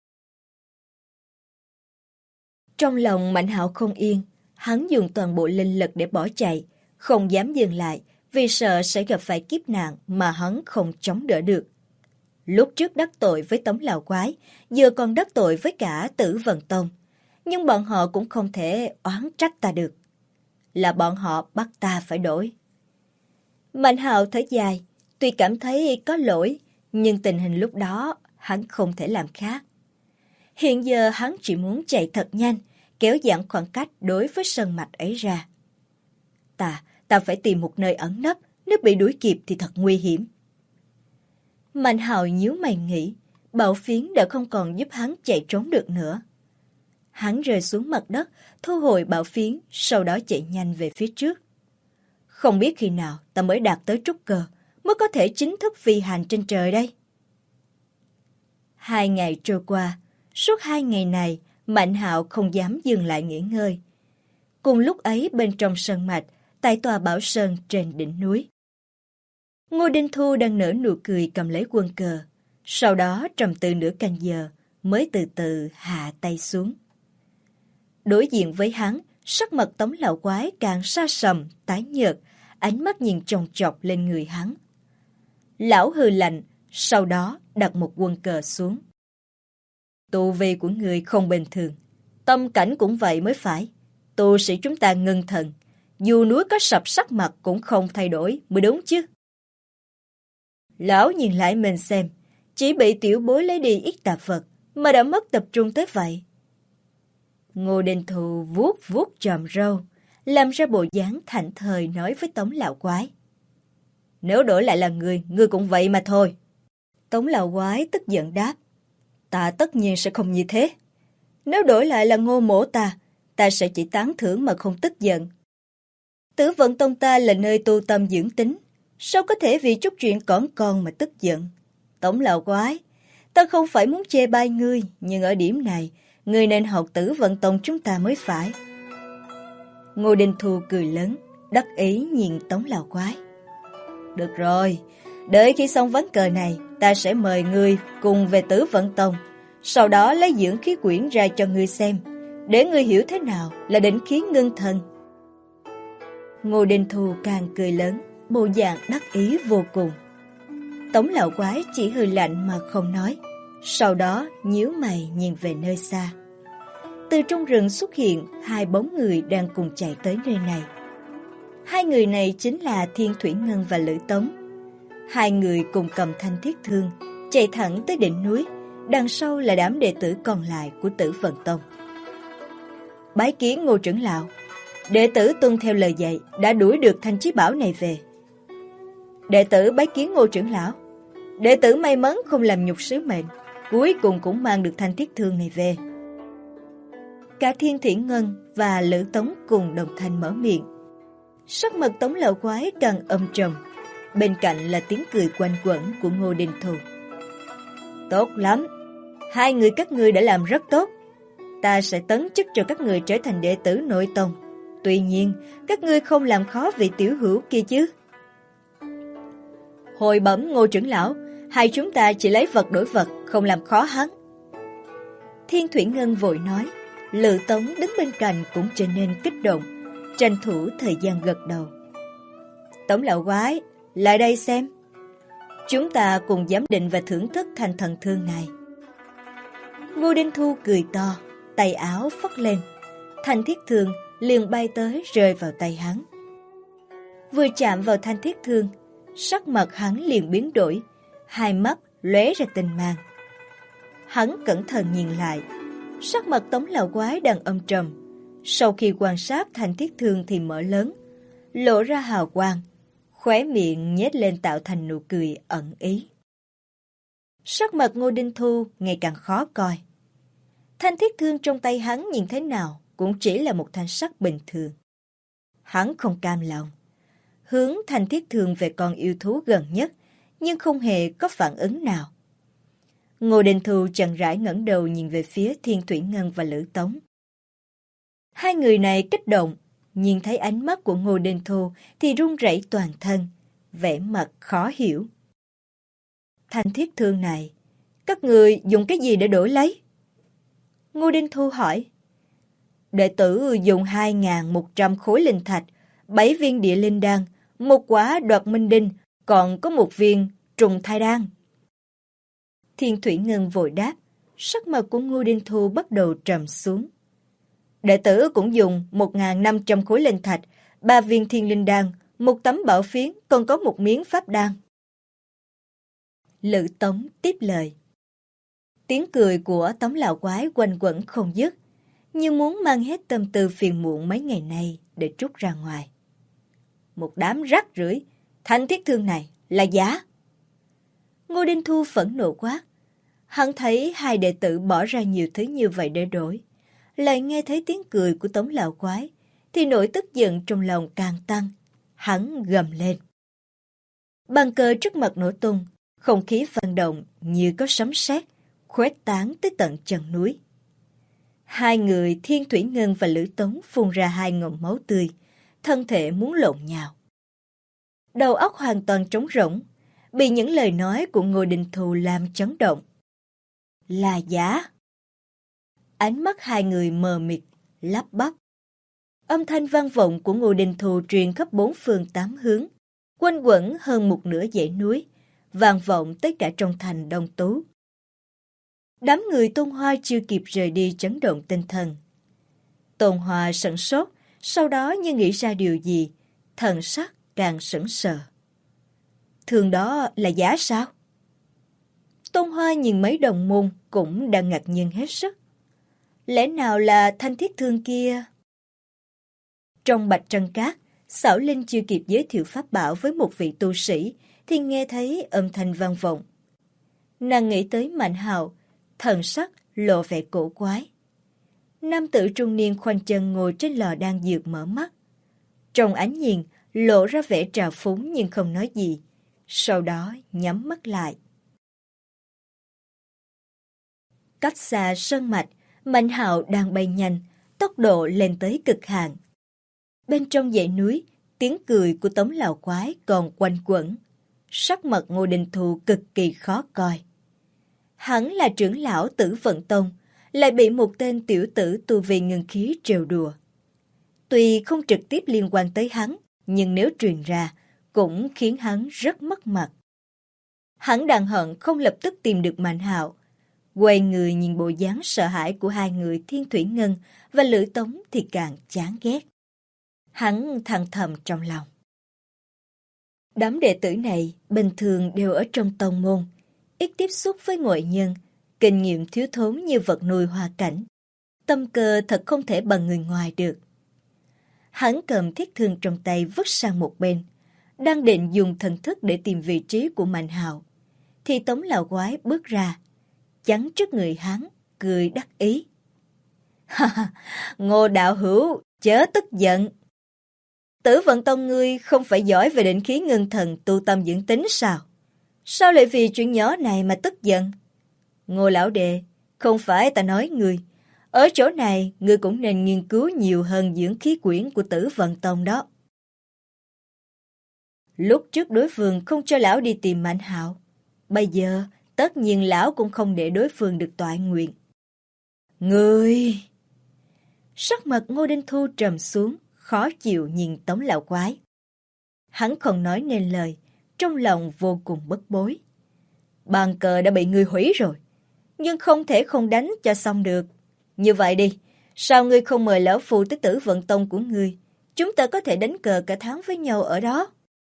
Trong lòng Mạnh Hạo không yên, hắn dùng toàn bộ linh lực để bỏ chạy, không dám dừng lại vì sợ sẽ gặp phải kiếp nạn mà hắn không chống đỡ được. Lúc trước đắc tội với Tống Lão Quái, giờ còn đắc tội với cả Tử Vận Tông, nhưng bọn họ cũng không thể oán trách ta được. Là bọn họ bắt ta phải đổi. Mạnh Hạo thở dài, tuy cảm thấy có lỗi, nhưng tình hình lúc đó hắn không thể làm khác. Hiện giờ hắn chỉ muốn chạy thật nhanh, kéo giãn khoảng cách đối với sơn mạch ấy ra. Ta phải tìm một nơi ẩn nấp, nếu bị đuổi kịp thì thật nguy hiểm. Mạnh Hạo nhíu mày nghĩ, bảo phiến đã không còn giúp hắn chạy trốn được nữa. Hắn rơi xuống mặt đất, thu hồi bảo phiến, sau đó chạy nhanh về phía trước. Không biết khi nào ta mới đạt tới trúc cơ, mới có thể chính thức phi hành trên trời đây. 2 ngày trôi qua, suốt 2 ngày này, Mạnh Hạo không dám dừng lại nghỉ ngơi. Cùng lúc ấy bên trong sơn mạch, tại tòa bảo sơn trên đỉnh núi. Ngô Đinh Thu đang nở nụ cười cầm lấy quân cờ, sau đó trầm tư nửa canh giờ mới từ từ hạ tay xuống. Đối diện với hắn, sắc mặt Tống lão quái càng sa sầm, tái nhợt, ánh mắt nhìn chòng chọc lên người hắn. Lão hừ lạnh, sau đó đặt một quân cờ xuống. Tu vi của người không bình thường, tâm cảnh cũng vậy mới phải. Tu sĩ chúng ta ngưng thần, dù núi có sập sắc mặt cũng không thay đổi mới đúng chứ. Lão nhìn lại mình xem, chỉ bị tiểu bối lấy đi ít tạp vật mà đã mất tập trung tới vậy. Ngô Đình Thù vuốt vuốt chòm râu, làm ra bộ dáng thảnh thơi nói với Tống lão quái. Nếu đổi lại là ngươi cũng vậy mà thôi. Tống lão quái tức giận đáp. Ta tất nhiên sẽ không như thế. Nếu đổi lại là Ngô mỗ ta sẽ chỉ tán thưởng mà không tức giận. Tử Vận Tông ta là nơi tu tâm dưỡng tính, sao có thể vì chút chuyện cỏn con mà tức giận. Tống lão quái, ta không phải muốn chê bai ngươi, nhưng ở điểm này, ngươi nên học Tử Vận Tông chúng ta mới phải. Ngô Đình Thu cười lớn, đắc ý nhìn Tống lão quái. Được rồi, đợi khi xong ván cờ này, ta sẽ mời ngươi cùng về Tử Vận Tông, sau đó lấy dưỡng khí quyển ra cho ngươi xem, để ngươi hiểu thế nào là định khí ngưng thần. Ngô Đình Thu càng cười lớn, bộ dạng đắc ý vô cùng. Tống lão quái chỉ hừ lạnh mà không nói, sau đó nhíu mày nhìn về nơi xa. Từ trong rừng xuất hiện hai bóng người đang cùng chạy tới nơi này. Hai người này chính là Thiên Thủy Ngân và Lữ Tống. Hai người cùng cầm thanh thiết thương, chạy thẳng tới đỉnh núi, đằng sau là đám đệ tử còn lại của Tử Vận Tông. Bái kiến Ngô trưởng lão, đệ tử tuân theo lời dạy đã đuổi được thanh chí bảo này về. Đệ tử bái kiến Ngô trưởng lão, đệ tử may mắn không làm nhục sứ mệnh, cuối cùng cũng mang được thanh thiết thương này về. Cả Thiên Thủy Ngân và Lữ Tống cùng đồng thanh mở miệng. Sắc mặt Tống lão quái càng âm trầm, bên cạnh là tiếng cười quanh quẩn của Ngô Đình Thù. Tốt lắm, hai người các ngươi đã làm rất tốt. Ta sẽ tấn chức cho các ngươi trở thành đệ tử nội tông. Tuy nhiên, các ngươi không làm khó vị tiểu hữu kia chứ. Hồi bẩm Ngô trưởng lão, hai chúng ta chỉ lấy vật đổi vật, không làm khó hắn. Thiên Thủy Ngân vội nói. Lữ Tống đứng bên cạnh cũng trở nên kích động, tranh thủ thời gian gật đầu. Tống lão quái, lại đây xem. Chúng ta cùng giám định và thưởng thức thanh thần thương này. Ngô Đình Thu cười to, tay áo phất lên, thanh thiết thương liền bay tới rơi vào tay hắn. Vừa chạm vào thanh thiết thương, sắc mặt hắn liền biến đổi, hai mắt lóe ra tinh mang. Hắn cẩn thận nhìn lại, sắc mặt Tống lão quái đang âm trầm. Sau khi quan sát thanh thiết thương thì mở lớn, lộ ra hào quang, khóe miệng nhếch lên tạo thành nụ cười ẩn ý. Sắc mặt Ngô Đình Thu ngày càng khó coi. Thanh thiết thương trong tay hắn nhìn thế nào cũng chỉ là một thanh sắt bình thường. Hắn không cam lòng, hướng thanh thiết thương về con yêu thú gần nhất, nhưng không hề có phản ứng nào. Ngô Đình Thu chậm rãi ngẩng đầu nhìn về phía Thiên Thủy Ngân và Lữ Tống. Hai người này kích động, nhìn thấy ánh mắt của Ngô Đình Thu thì run rẩy toàn thân, vẻ mặt khó hiểu. Thanh thiết thương này, các người dùng cái gì để đổi lấy? Ngô Đình Thu hỏi. Đệ tử dùng 2.100 khối linh thạch, 7 viên địa linh đan, 1 quả đoạt minh đinh, còn có 1 viên trùng thai đan. Thiên Thủy Ngân vội đáp, sắc mặt của Ngô Đình Thu bắt đầu trầm xuống. Đệ tử cũng dùng 1.500 khối linh thạch, 3 viên thiên linh đan, 1 tấm bảo phiến, còn có 1 miếng pháp đan. Lữ Tống tiếp lời. Tiếng cười của Tống lão quái quanh quẩn không dứt, như muốn mang hết tâm tư phiền muộn mấy ngày nay để trút ra ngoài. Một đám rác rưởi, thanh thiết thương này là giả. Ngô Đình Thu phẫn nộ quát. Hắn thấy hai đệ tử bỏ ra nhiều thứ như vậy để đổi, lại nghe thấy tiếng cười của Tống lão quái, thì nỗi tức giận trong lòng càng tăng. Hắn gầm lên. Bàn cờ trước mặt nổ tung, không khí vang động như có sấm sét, khuếch tán tới tận chân núi. Hai người Thiên Thủy Ngân và Lữ Tống phun ra 2 ngụm máu tươi, thân thể muốn lộn nhào. đầu óc hoàn toàn trống rỗng, bị những lời nói của Ngô Đình Thù làm chấn động. Là giả. Ánh mắt hai người mờ mịt, lắp bắp. Âm thanh vang vọng của Ngô Đình Thù truyền khắp bốn phương tám hướng, quanh quẩn hơn một nửa dãy núi, vang vọng tới cả trong thành Đông Tú. Đám người Tôn Hoa chưa kịp rời đi chấn động tinh thần. Tôn Hoa sửng sốt, sau đó như nghĩ ra điều gì, thần sắc càng sững sờ. Thường đó là giả sao? Tôn Hoa nhìn mấy đồng môn cũng đang ngạc nhiên hết sức. Lẽ nào là thanh thiết thương kia? Trong Bạch Trân Cát, Xảo Linh chưa kịp giới thiệu pháp bảo với một vị tu sĩ thì nghe thấy âm thanh vang vọng. Nàng nghĩ tới Mạnh Hạo, thần sắc lộ vẻ cổ quái. Nam tử trung niên khoanh chân ngồi trên lò đan dược mở mắt. Trong ánh nhìn lộ ra vẻ trào phúng nhưng không nói gì, sau đó nhắm mắt lại. Cách xa sơn mạch, Mạnh Hạo đang bay nhanh, tốc độ lên tới cực hạn. Bên trong dãy núi, tiếng cười của Tống Lão Quái còn quanh quẩn. Sắc mặt Ngô Đình Thù cực kỳ khó coi. Hắn là trưởng lão Tử Vận Tông, lại bị một tên tiểu tử tu vi ngưng khí trêu đùa. Tuy không trực tiếp liên quan tới hắn, nhưng nếu truyền ra, cũng khiến hắn rất mất mặt. Hắn đang hận không lập tức tìm được Mạnh Hạo. Quay người nhìn bộ dáng sợ hãi của hai người Thiên Thủy Ngân và Lữ Tống thì càng chán ghét. Hắn thầm thầm trong lòng. Đám đệ tử này bình thường đều ở trong tông môn, ít tiếp xúc với ngoại nhân, kinh nghiệm thiếu thốn như vật nuôi hoa cảnh. Tâm cơ thật không thể bằng người ngoài được. Hắn cầm thiết thương trong tay vứt sang một bên, đang định dùng thần thức để tìm vị trí của Mạnh Hạo, thì Tống Lão Quái bước ra, chắn trước người hắn, cười đắc ý. Ha ha, Ngô đạo hữu, chớ tức giận. Tử Vận Tông ngươi không phải giỏi về định khí ngưng thần tu tâm dưỡng tính sao? Sao lại vì chuyện nhỏ này mà tức giận? Ngô lão đệ, không phải ta nói ngươi, ở chỗ này ngươi cũng nên nghiên cứu nhiều hơn dưỡng khí quyển của Tử Vận Tông đó. Lúc trước đối phương không cho lão đi tìm Mạnh Hạo, bây giờ tất nhiên lão cũng không để đối phương được toại nguyện. Ngươi! Sắc mặt Ngô Đinh Thu trầm xuống, khó chịu nhìn Tống Lão Quái. Hắn không nói nên lời, trong lòng vô cùng bức bối. Bàn cờ đã bị ngươi hủy rồi, nhưng không thể không đánh cho xong được. Như vậy đi, sao ngươi không mời lão phu tới Tử Vận Tông của ngươi? Chúng ta có thể đánh cờ cả tháng với nhau ở đó.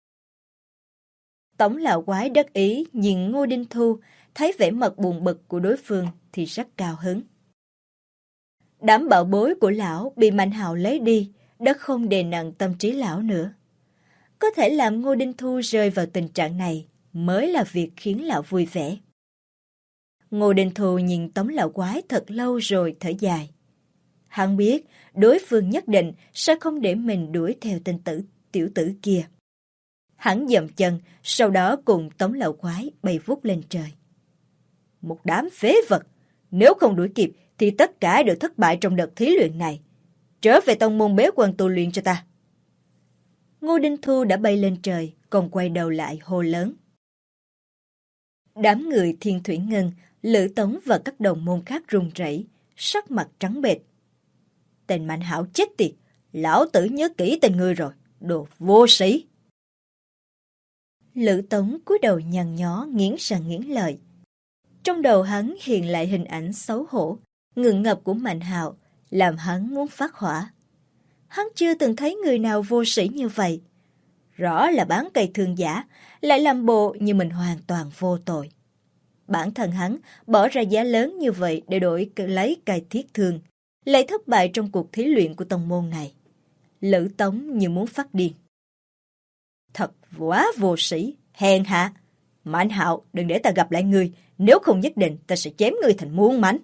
Tống Lão Quái đắc ý nhìn Ngô Đinh Thu, thấy vẻ mặt buồn bực của đối phương thì rất cao hứng. Đám bảo bối của lão bị Mạnh Hạo lấy đi, đã không đè nặng tâm trí lão nữa. Có thể làm Ngô Đinh Thu rơi vào tình trạng này mới là việc khiến lão vui vẻ. Ngô Đinh Thu nhìn Tống Lão Quái thật lâu rồi thở dài. Hắn biết đối phương nhất định sẽ không để mình đuổi theo tên tiểu tử kia. Hắn dậm chân, sau đó cùng Tống Lão Quái bay vút lên trời. Một đám phế vật, nếu không đuổi kịp thì tất cả đều thất bại trong đợt thí luyện này. Trở về tông môn bế quan tu luyện cho ta. Ngô Đinh Thu đã bay lên trời, còn quay đầu lại hô lớn. Đám người Thiên Thủy Ngân, Lữ Tống và các đồng môn khác run rẩy, sắc mặt trắng bệch. Tên Mạnh Hạo chết tiệt, lão tử nhớ kỹ tên ngươi rồi, đồ vô sĩ. Lữ Tống cúi đầu nhăn nhó nghiến răng nghiến lợi. Trong đầu hắn hiện lại hình ảnh xấu hổ, ngượng ngập của Mạnh Hạo, làm hắn muốn phát hỏa. Hắn chưa từng thấy người nào vô sĩ như vậy. Rõ là bán cây thương giả, lại làm bộ như mình hoàn toàn vô tội. Bản thân hắn bỏ ra giá lớn như vậy để đổi lấy cây thiết thương, lại thất bại trong cuộc thí luyện của tông môn này. Lữ Tống như muốn phát điên. Thật quá vô sĩ, hèn hạ. Mạnh Hạo, đừng để ta gặp lại ngươi, nếu không nhất định ta sẽ chém ngươi thành muôn mảnh.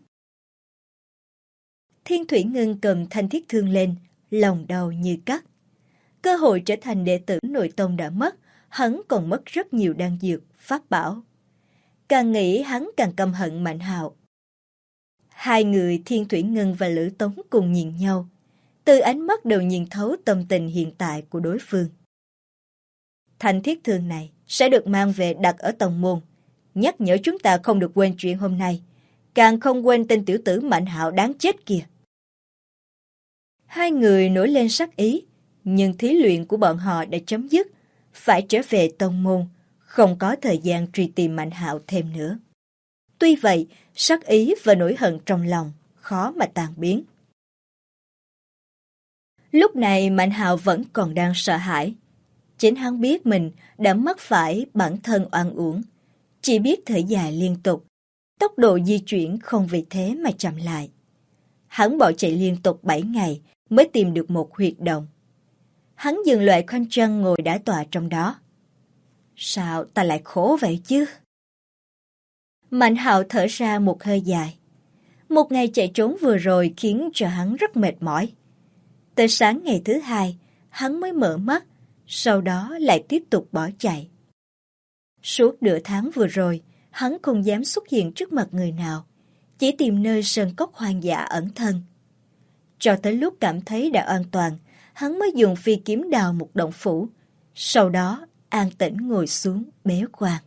Thiên Thủy Ngân cầm thanh thiết thương lên, lòng đau như cắt. Cơ hội trở thành đệ tử nội tông đã mất, hắn còn mất rất nhiều đan dược, pháp bảo. Càng nghĩ hắn càng căm hận Mạnh Hạo. Hai người Thiên Thủy Ngân và Lữ Tống cùng nhìn nhau, từ ánh mắt đều nhìn thấu tâm tình hiện tại của đối phương. thanh thiết thương này sẽ được mang về đặt ở tông môn, nhắc nhở chúng ta không được quên chuyện hôm nay, càng không quên tên tiểu tử Mạnh Hạo đáng chết kia. Hai người nổi lên sắc ý, nhưng thí luyện của bọn họ đã chấm dứt, phải trở về tông môn, không có thời gian truy tìm Mạnh Hạo thêm nữa. Tuy vậy, sắc ý và nỗi hận trong lòng khó mà tan biến. Lúc này Mạnh Hạo vẫn còn đang sợ hãi. Chính hắn biết mình đã mắc phải bản thân oan uổng, chỉ biết thở dài liên tục, tốc độ di chuyển không vì thế mà chậm lại. Hắn bỏ chạy liên tục 7 ngày mới tìm được một huyệt động. Hắn dừng lại khoanh chân ngồi đả tọa trong đó. Sao ta lại khổ vậy chứ? Mạnh Hạo thở ra một hơi dài. Một ngày chạy trốn vừa rồi khiến cho hắn rất mệt mỏi. Tới sáng ngày thứ hai, hắn mới mở mắt, sau đó lại tiếp tục bỏ chạy. Suốt nửa tháng vừa rồi, hắn không dám xuất hiện trước mặt người nào, chỉ tìm nơi sơn cốc hoang dã ẩn thân. Cho tới lúc cảm thấy đã an toàn, hắn mới dùng phi kiếm đào một động phủ, sau đó an tĩnh ngồi xuống bế quan.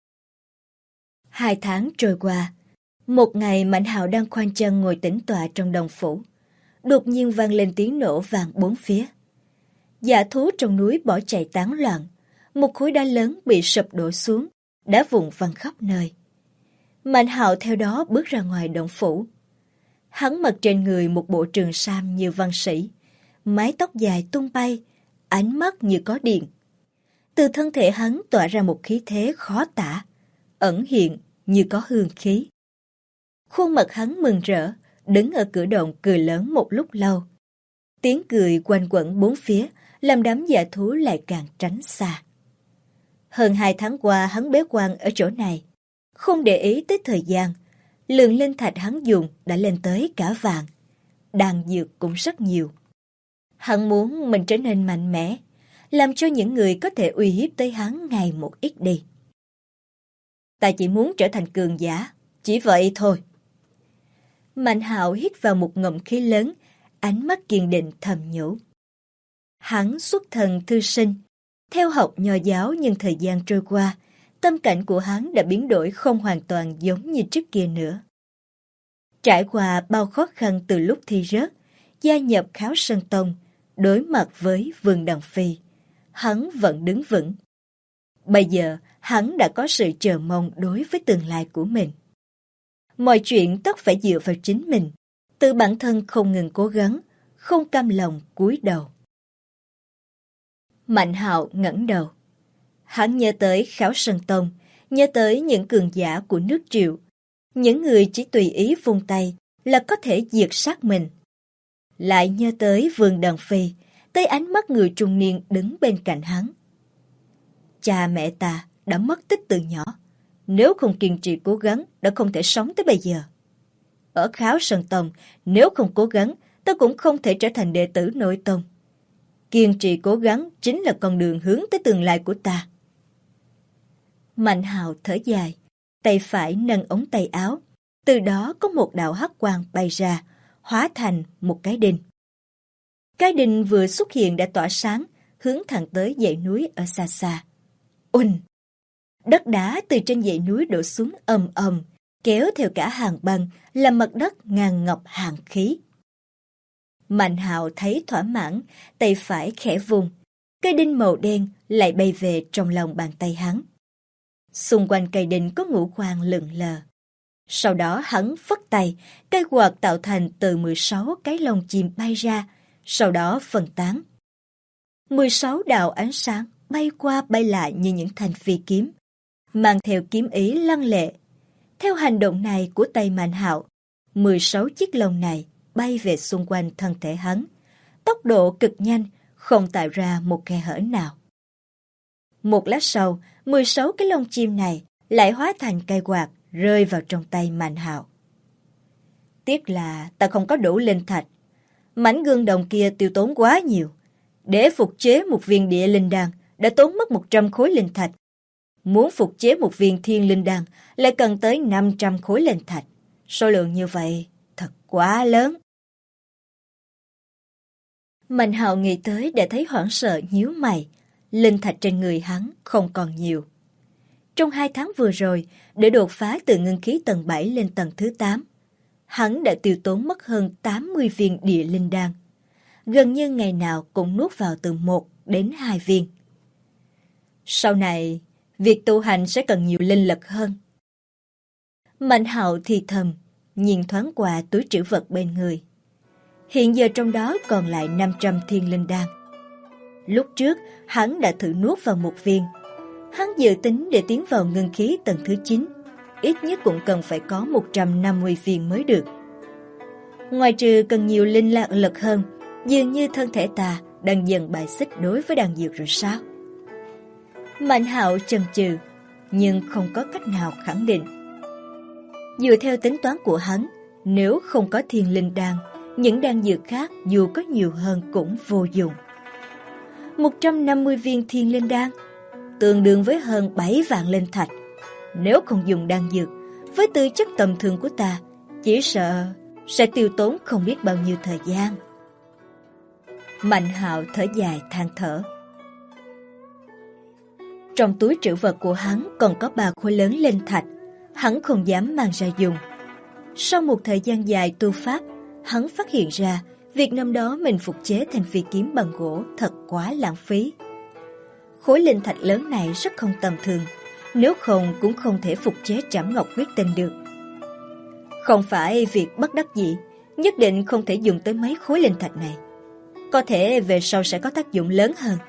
2 tháng trôi qua, một ngày Mạnh Hạo đang khoanh chân ngồi tĩnh tọa trong đồng phủ, đột nhiên vang lên tiếng nổ vang bốn phía. Dã thú trong núi bỏ chạy tán loạn, một khối đá lớn bị sụp đổ xuống, đá vụn văng khắp nơi. Mạnh Hạo theo đó bước ra ngoài động phủ. Hắn mặc trên người một bộ trường sam như văn sĩ, mái tóc dài tung bay, ánh mắt như có điện. Từ thân thể hắn tỏa ra một khí thế khó tả, ẩn hiện như có hương khí. Khuôn mặt hắn mừng rỡ, đứng ở cửa động cười lớn một lúc lâu. Tiếng cười quanh quẩn bốn phía, làm đám dã thú lại càng tránh xa. Hơn 2 tháng qua hắn bế quan ở chỗ này, không để ý tới thời gian. Lượng linh thạch hắn dùng đã lên tới cả vạn, đan dược cũng rất nhiều. Hắn muốn mình trở nên mạnh mẽ, làm cho những người có thể uy hiếp tới hắn ngày một ít đi. Ta chỉ muốn trở thành cường giả, chỉ vậy thôi. Mạnh Hạo hít vào một ngụm khí lớn, ánh mắt kiên định thầm nhủ. Hắn xuất thần thư sinh, theo học nho giáo, nhưng thời gian trôi qua, tâm cảnh của hắn đã biến đổi không hoàn toàn giống như trước kia nữa. Trải qua bao khó khăn từ lúc thi rớt, gia nhập Kháo Sơn Tông, đối mặt với Vương Đằng Phi, hắn vẫn đứng vững. Bây giờ, hắn đã có sự chờ mong đối với tương lai của mình. Mọi chuyện tất phải dựa vào chính mình, tự bản thân không ngừng cố gắng, không cam lòng cúi đầu. Mạnh Hạo ngẩng đầu. Hắn nhớ tới Kháo Sơn Tông, nhớ tới những cường giả của nước Triệu, những người chỉ tùy ý vung tay là có thể diệt sát mình. Lại nhớ tới Vương Đằng Phi, tới ánh mắt người trung niên đứng bên cạnh hắn. Cha mẹ ta đã mất tích từ nhỏ, nếu không kiên trì cố gắng đã không thể sống tới bây giờ. Ở Kháo Sơn Tông, nếu không cố gắng, ta cũng không thể trở thành đệ tử nội tông. Kiên trì cố gắng chính là con đường hướng tới tương lai của ta. Mạnh Hạo thở dài, tay phải nâng ống tay áo, từ đó có một đạo hắc quang bay ra, hóa thành một cái đinh. Cái đinh vừa xuất hiện đã tỏa sáng, hướng thẳng tới dãy núi ở xa xa. Ùn! Đất đá từ trên dãy núi đổ xuống ầm ầm, kéo theo cả hàng băng, làm mặt đất ngàn ngọc hàn khí. Mạnh Hạo thấy thỏa mãn, tay phải khẽ vùng, cây đinh màu đen lại bay về trong lòng bàn tay hắn. Xung quanh cây đinh có ngũ quang lượn lờ. Sau đó hắn phất tay, cây quạt tạo thành từ 16 cái lông chim bay ra, sau đó phân tán. 16 đạo ánh sáng bay qua bay lại như những thanh phi kiếm, mang theo kiếm ý lăng lệ. Theo hành động này của tay Mạnh Hạo, 16 chiếc lông này bay về xung quanh thân thể hắn, tốc độ cực nhanh, không tạo ra một khe hở nào. Một lát sau, 16 cái lông chim này lại hóa thành cây quạt rơi vào trong tay Mạnh Hạo. Tiếc là ta không có đủ linh thạch. Mảnh gương đồng kia tiêu tốn quá nhiều. Để phục chế một viên địa linh đan đã tốn mất 100 khối linh thạch. Muốn phục chế một viên thiên linh đan lại cần tới 500 khối linh thạch. Số lượng như vậy thật quá lớn. Mạnh Hạo nghĩ tới để thấy hoảng sợ nhíu mày, linh thạch trên người hắn không còn nhiều. Trong 2 tháng vừa rồi, để đột phá từ ngưng khí tầng 7 lên tầng thứ 8, hắn đã tiêu tốn mất hơn 80 viên địa linh đan. Gần như ngày nào cũng nuốt vào từ 1 đến 2 viên. Sau này, việc tu hành sẽ cần nhiều linh lực hơn. Mạnh Hạo thì thầm, nhìn thoáng qua túi trữ vật bên người. Hiện giờ trong đó còn lại 500 thiên linh đan. Lúc trước, hắn đã thử nuốt vào 1 viên. Hắn dự tính để tiến vào ngưng khí tầng thứ 9, ít nhất cũng cần phải có 150 viên mới được. Ngoài trừ cần nhiều linh lạc lực hơn, dường như thân thể ta đang dần bài xích đối với đan dược rồi sao? Mạnh Hạo chần chừ, nhưng không có cách nào khẳng định. Dựa theo tính toán của hắn, nếu không có thiên linh đan, những đan dược khác dù có nhiều hơn cũng vô dụng. 150 viên thiên linh đan, tương đương với hơn 7 vạn linh thạch. Nếu không dùng đan dược, với tư chất tầm thường của ta, chỉ sợ sẽ tiêu tốn không biết bao nhiêu thời gian. Mạnh Hạo thở dài than thở. Trong túi trữ vật của hắn còn có 3 khối lớn linh thạch, hắn không dám mang ra dùng. Sau một thời gian dài tu pháp, hắn phát hiện ra việc năm đó mình phục chế thành phi kiếm bằng gỗ thật quá lãng phí. Khối linh thạch lớn này rất không tầm thường, nếu không cũng không thể phục chế Trảm Ngọc huyết tinh được. Không phải việc bất đắc dĩ, nhất định không thể dùng tới mấy khối linh thạch này. Có thể về sau sẽ có tác dụng lớn hơn.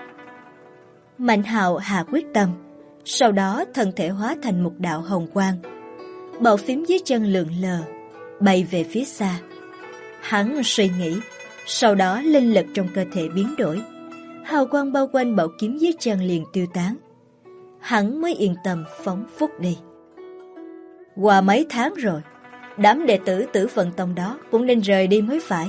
Mạnh Hạo hạ quyết tâm, sau đó thân thể hóa thành một đạo hồng quang. Bảo phím dưới chân lượn lờ, bay về phía xa. Hắn suy nghĩ, sau đó linh lực trong cơ thể biến đổi. Hào quang bao quanh bảo kiếm dưới chân liền tiêu tán. Hắn mới yên tâm phóng phúc đi. Qua mấy tháng rồi, đám đệ tử Tử Vận Tông đó cũng nên rời đi mới phải.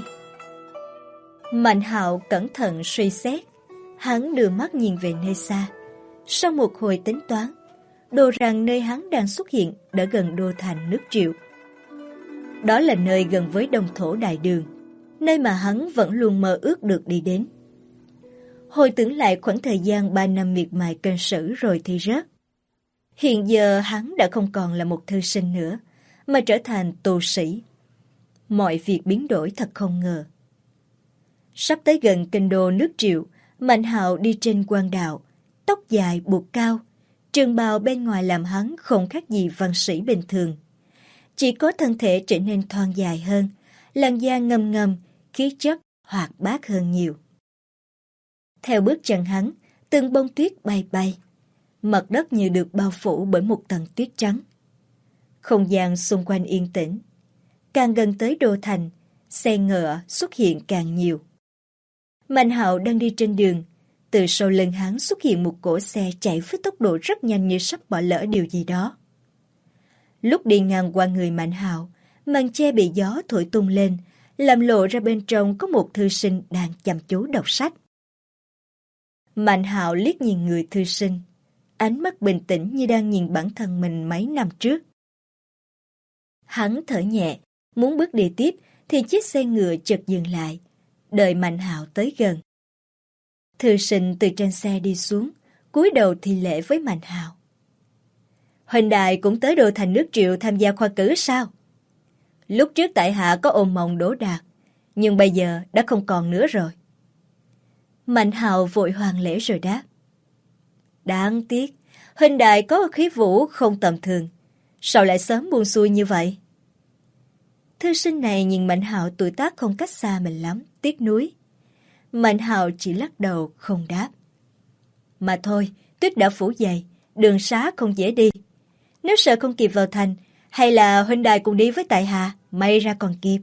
Mạnh Hạo cẩn thận suy xét. Hắn đưa mắt nhìn về nơi xa. Sau một hồi tính toán, đồ rằng nơi hắn đang xuất hiện đã gần đô thành nước Triệu. Đó là nơi gần với Đông Thổ Đại Đường, nơi mà hắn vẫn luôn mơ ước được đi đến. Hồi tưởng lại khoảng thời gian 3 năm miệt mài cân sử rồi thì rớt. Hiện giờ hắn đã không còn là một thư sinh nữa, mà trở thành tu sĩ. Mọi việc biến đổi thật không ngờ. Sắp tới gần kinh đô nước Triệu, Mạnh Hạo đi trên quan đạo, tóc dài buộc cao, trường bào bên ngoài làm hắn không khác gì văn sĩ bình thường. Chỉ có thân thể trở nên thon dài hơn, làn da ngâm ngâm, khí chất hoạt bát hơn nhiều. Theo bước chân hắn, từng bông tuyết bay bay. Mặt đất như được bao phủ bởi một tầng tuyết trắng. Không gian xung quanh yên tĩnh. Càng gần tới đô thành, xe ngựa xuất hiện càng nhiều. Mạnh Hạo đang đi trên đường, từ sau lưng hắn xuất hiện một cỗ xe chạy với tốc độ rất nhanh như sắp bỏ lỡ điều gì đó. Lúc đi ngang qua người Mạnh Hạo, màn che bị gió thổi tung lên, làm lộ ra bên trong có một thư sinh đang chăm chú đọc sách. Mạnh Hạo liếc nhìn người thư sinh, ánh mắt bình tĩnh như đang nhìn bản thân mình mấy năm trước. Hắn thở nhẹ, muốn bước đi tiếp thì chiếc xe ngựa chợt dừng lại, đợi Mạnh Hạo tới gần. Thư sinh từ trên xe đi xuống, cúi đầu thi lễ với Mạnh Hạo. Huynh đài cũng tới đô thành nước Triệu tham gia khoa cử sao? Lúc trước tại hạ có ôm mộng đỗ đạt, nhưng bây giờ đã không còn nữa rồi. Mạnh Hạo vội hoàn lễ rồi đáp. Đáng tiếc, huynh đài có khí vũ không tầm thường, sao lại sớm buông xuôi như vậy? Thư sinh này nhìn Mạnh Hạo tuổi tác không cách xa mình lắm, tiếc nuối. Mạnh Hạo chỉ lắc đầu không đáp. Mà thôi, tuyết đã phủ dày, đường xá không dễ đi. Nếu sợ không kịp vào thành, hay là huynh đài cùng đi với tại hạ, may ra còn kịp.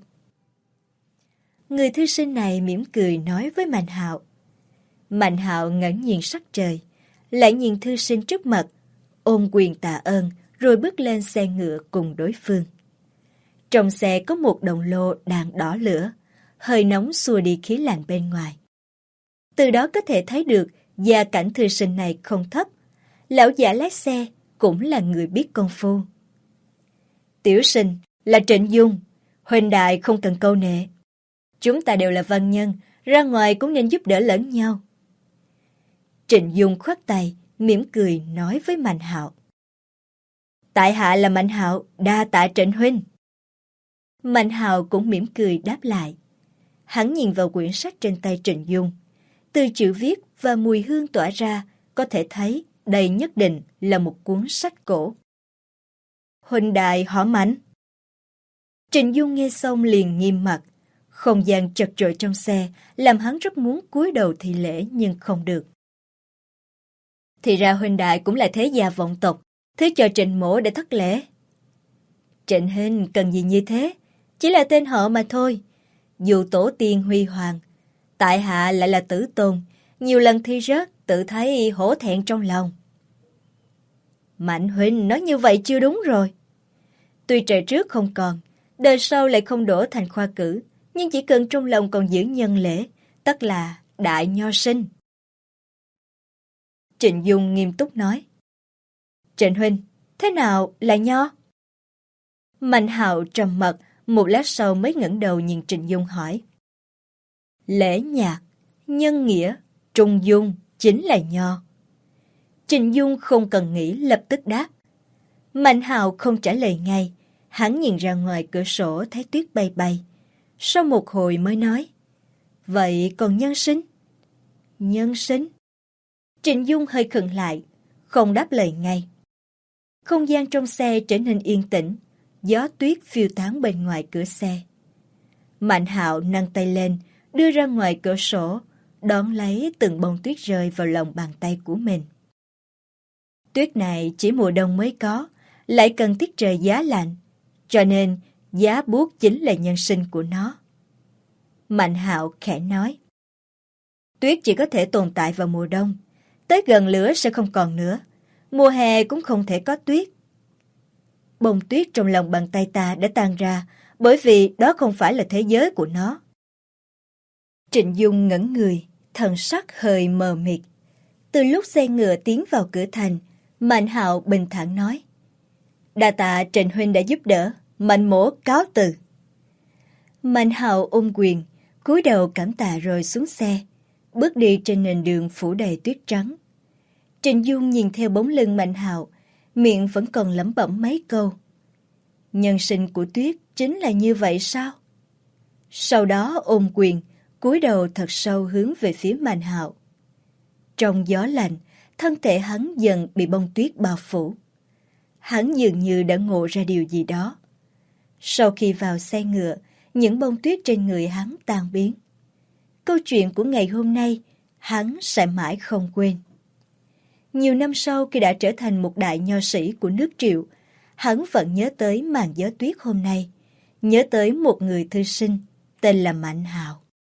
Người thư sinh này mỉm cười nói với Mạnh Hạo. Mạnh Hạo ngẩng nhìn sắc trời, lại nhìn thư sinh trước mặt, ôm quyền tạ ơn, rồi bước lên xe ngựa cùng đối phương. Trong xe có một đồng lô đang đỏ lửa, hơi nóng xua đi khí lạnh bên ngoài. Từ đó có thể thấy được gia cảnh thư sinh này không thấp. Lão giả lái xe cũng là người biết công phu. Tiểu sinh là Trịnh Dung, huynh đại không cần câu nệ. Chúng ta đều là văn nhân, ra ngoài cũng nên giúp đỡ lẫn nhau. Trịnh Dung khoát tay, mỉm cười nói với Mạnh Hạo. Tại hạ là Mạnh Hạo, đa tạ Trịnh huynh. Mạnh Hạo cũng mỉm cười đáp lại. Hắn nhìn vào quyển sách trên tay Trịnh Dung. Từ chữ viết và mùi hương tỏa ra, có thể thấy đây nhất định là một cuốn sách cổ. Huynh đài họ Mạnh. Trịnh Dung nghe xong liền nghiêm mặt. Không gian chật chội trong xe làm hắn rất muốn cúi đầu thi lễ nhưng không được. Thì ra huynh đại cũng là thế gia vọng tộc, thứ cho Trịnh mỗ để thất lễ. Trịnh huynh cần gì như thế, chỉ là tên họ mà thôi. Dù tổ tiên huy hoàng, tại hạ lại là tử tôn, nhiều lần thi rớt tự thấy hổ thẹn trong lòng. Mạnh huynh nói như vậy chưa đúng rồi. Tuy trời trước không còn, đời sau lại không đổ thành khoa cử, nhưng chỉ cần trong lòng còn giữ nhân lễ, tất là đại nho sinh. Trịnh Dung nghiêm túc nói. Trịnh huynh, thế nào là nho? Mạnh Hạo trầm mặc, một lát sau mới ngẩng đầu nhìn Trịnh Dung hỏi. Lễ nhạc, nhân nghĩa, trung dung chính là nho. Trịnh Dung không cần nghĩ lập tức đáp. Mạnh Hạo không trả lời ngay, hắn nhìn ra ngoài cửa sổ thấy tuyết bay bay. Sau một hồi mới nói. Vậy còn nhân sinh? Nhân sinh? Trịnh Dung hơi khựng lại, không đáp lời ngay. Không gian trong xe trở nên yên tĩnh, gió tuyết phiêu tán bên ngoài cửa xe. Mạnh Hạo nâng tay lên, đưa ra ngoài cửa sổ, đón lấy từng bông tuyết rơi vào lòng bàn tay của mình. Tuyết này chỉ mùa đông mới có, lại cần tiết trời giá lạnh, cho nên giá buốt chính là nhân sinh của nó. Mạnh Hạo khẽ nói. Tuyết chỉ có thể tồn tại vào mùa đông, tới gần lửa sẽ không còn nữa, mùa hè cũng không thể có tuyết. Bông tuyết trong lòng bàn tay ta đã tan ra, bởi vì đó không phải là thế giới của nó. Trịnh Dung ngẩn người, thần sắc hơi mờ mịt. Từ lúc xe ngựa tiến vào cửa thành, Mạnh Hạo bình thản nói. Đa tạ Trịnh huynh đã giúp đỡ, Mạnh mỗ cáo từ. Mạnh Hạo ôm quyền, cúi đầu cảm tạ rồi xuống xe, bước đi trên nền đường phủ đầy tuyết trắng. Trịnh Dung nhìn theo bóng lưng Mạnh Hạo, miệng vẫn còn lẩm bẩm mấy câu. Nhân sinh của tuyết chính là như vậy sao? Sau đó ôm quyền, cúi đầu thật sâu hướng về phía Mạnh Hạo. Trong gió lạnh, thân thể hắn dần bị bông tuyết bao phủ. Hắn dường như đã ngộ ra điều gì đó. Sau khi vào xe ngựa, những bông tuyết trên người hắn tan biến. Câu chuyện của ngày hôm nay, hắn sẽ mãi không quên. Nhiều năm sau khi đã trở thành một đại nho sĩ của nước Triệu, hắn vẫn nhớ tới màn gió tuyết hôm nay, nhớ tới một người thư sinh tên là Mạnh Hạo.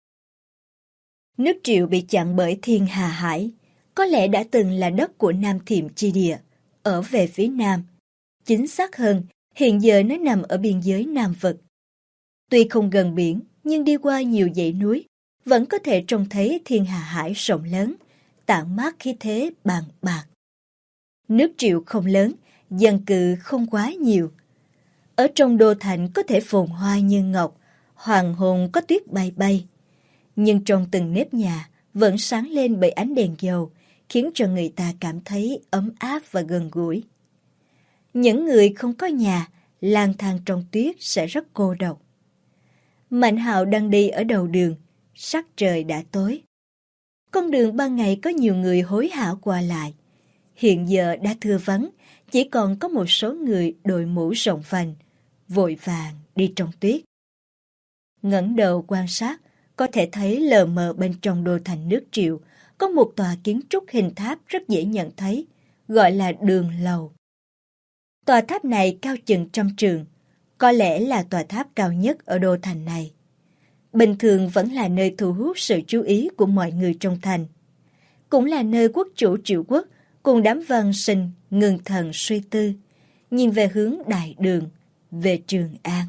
Nước Triệu bị chặn bởi Thiên Hà Hải, có lẽ đã từng là đất của Nam Thiểm chi địa, ở về phía Nam. Chính xác hơn, hiện giờ nó nằm ở biên giới Nam Vực. Tuy không gần biển, nhưng đi qua nhiều dãy núi, vẫn có thể trông thấy Thiên Hà Hải rộng lớn, tản mát khí thế bàn bạc. Nước Triệu không lớn, dân cư không quá nhiều. Ở trong đô thành có thể phồn hoa như ngọc, hoàng hôn có tuyết bay bay. Nhưng trong từng nếp nhà vẫn sáng lên bởi ánh đèn dầu, khiến cho người ta cảm thấy ấm áp và gần gũi. Những người không có nhà, lang thang trong tuyết sẽ rất cô độc. Mạnh Hạo đang đi ở đầu đường, sắc trời đã tối. Con đường ban ngày có nhiều người hối hả qua lại. Hiện giờ đã thưa vắng, chỉ còn có một số người đội mũ rộng vành, vội vàng đi trong tuyết. Ngẩng đầu quan sát, có thể thấy lờ mờ bên trong đô thành nước Triệu có một tòa kiến trúc hình tháp rất dễ nhận thấy, gọi là Đường Lầu. Tòa tháp này cao chừng 100 trượng, có lẽ là tòa tháp cao nhất ở đô thành này. Bình thường vẫn là nơi thu hút sự chú ý của mọi người trong thành. Cũng là nơi quốc chủ Triệu Quốc cùng đám văn sinh ngừng thần suy tư, nhìn về hướng đại đường, về Trường An.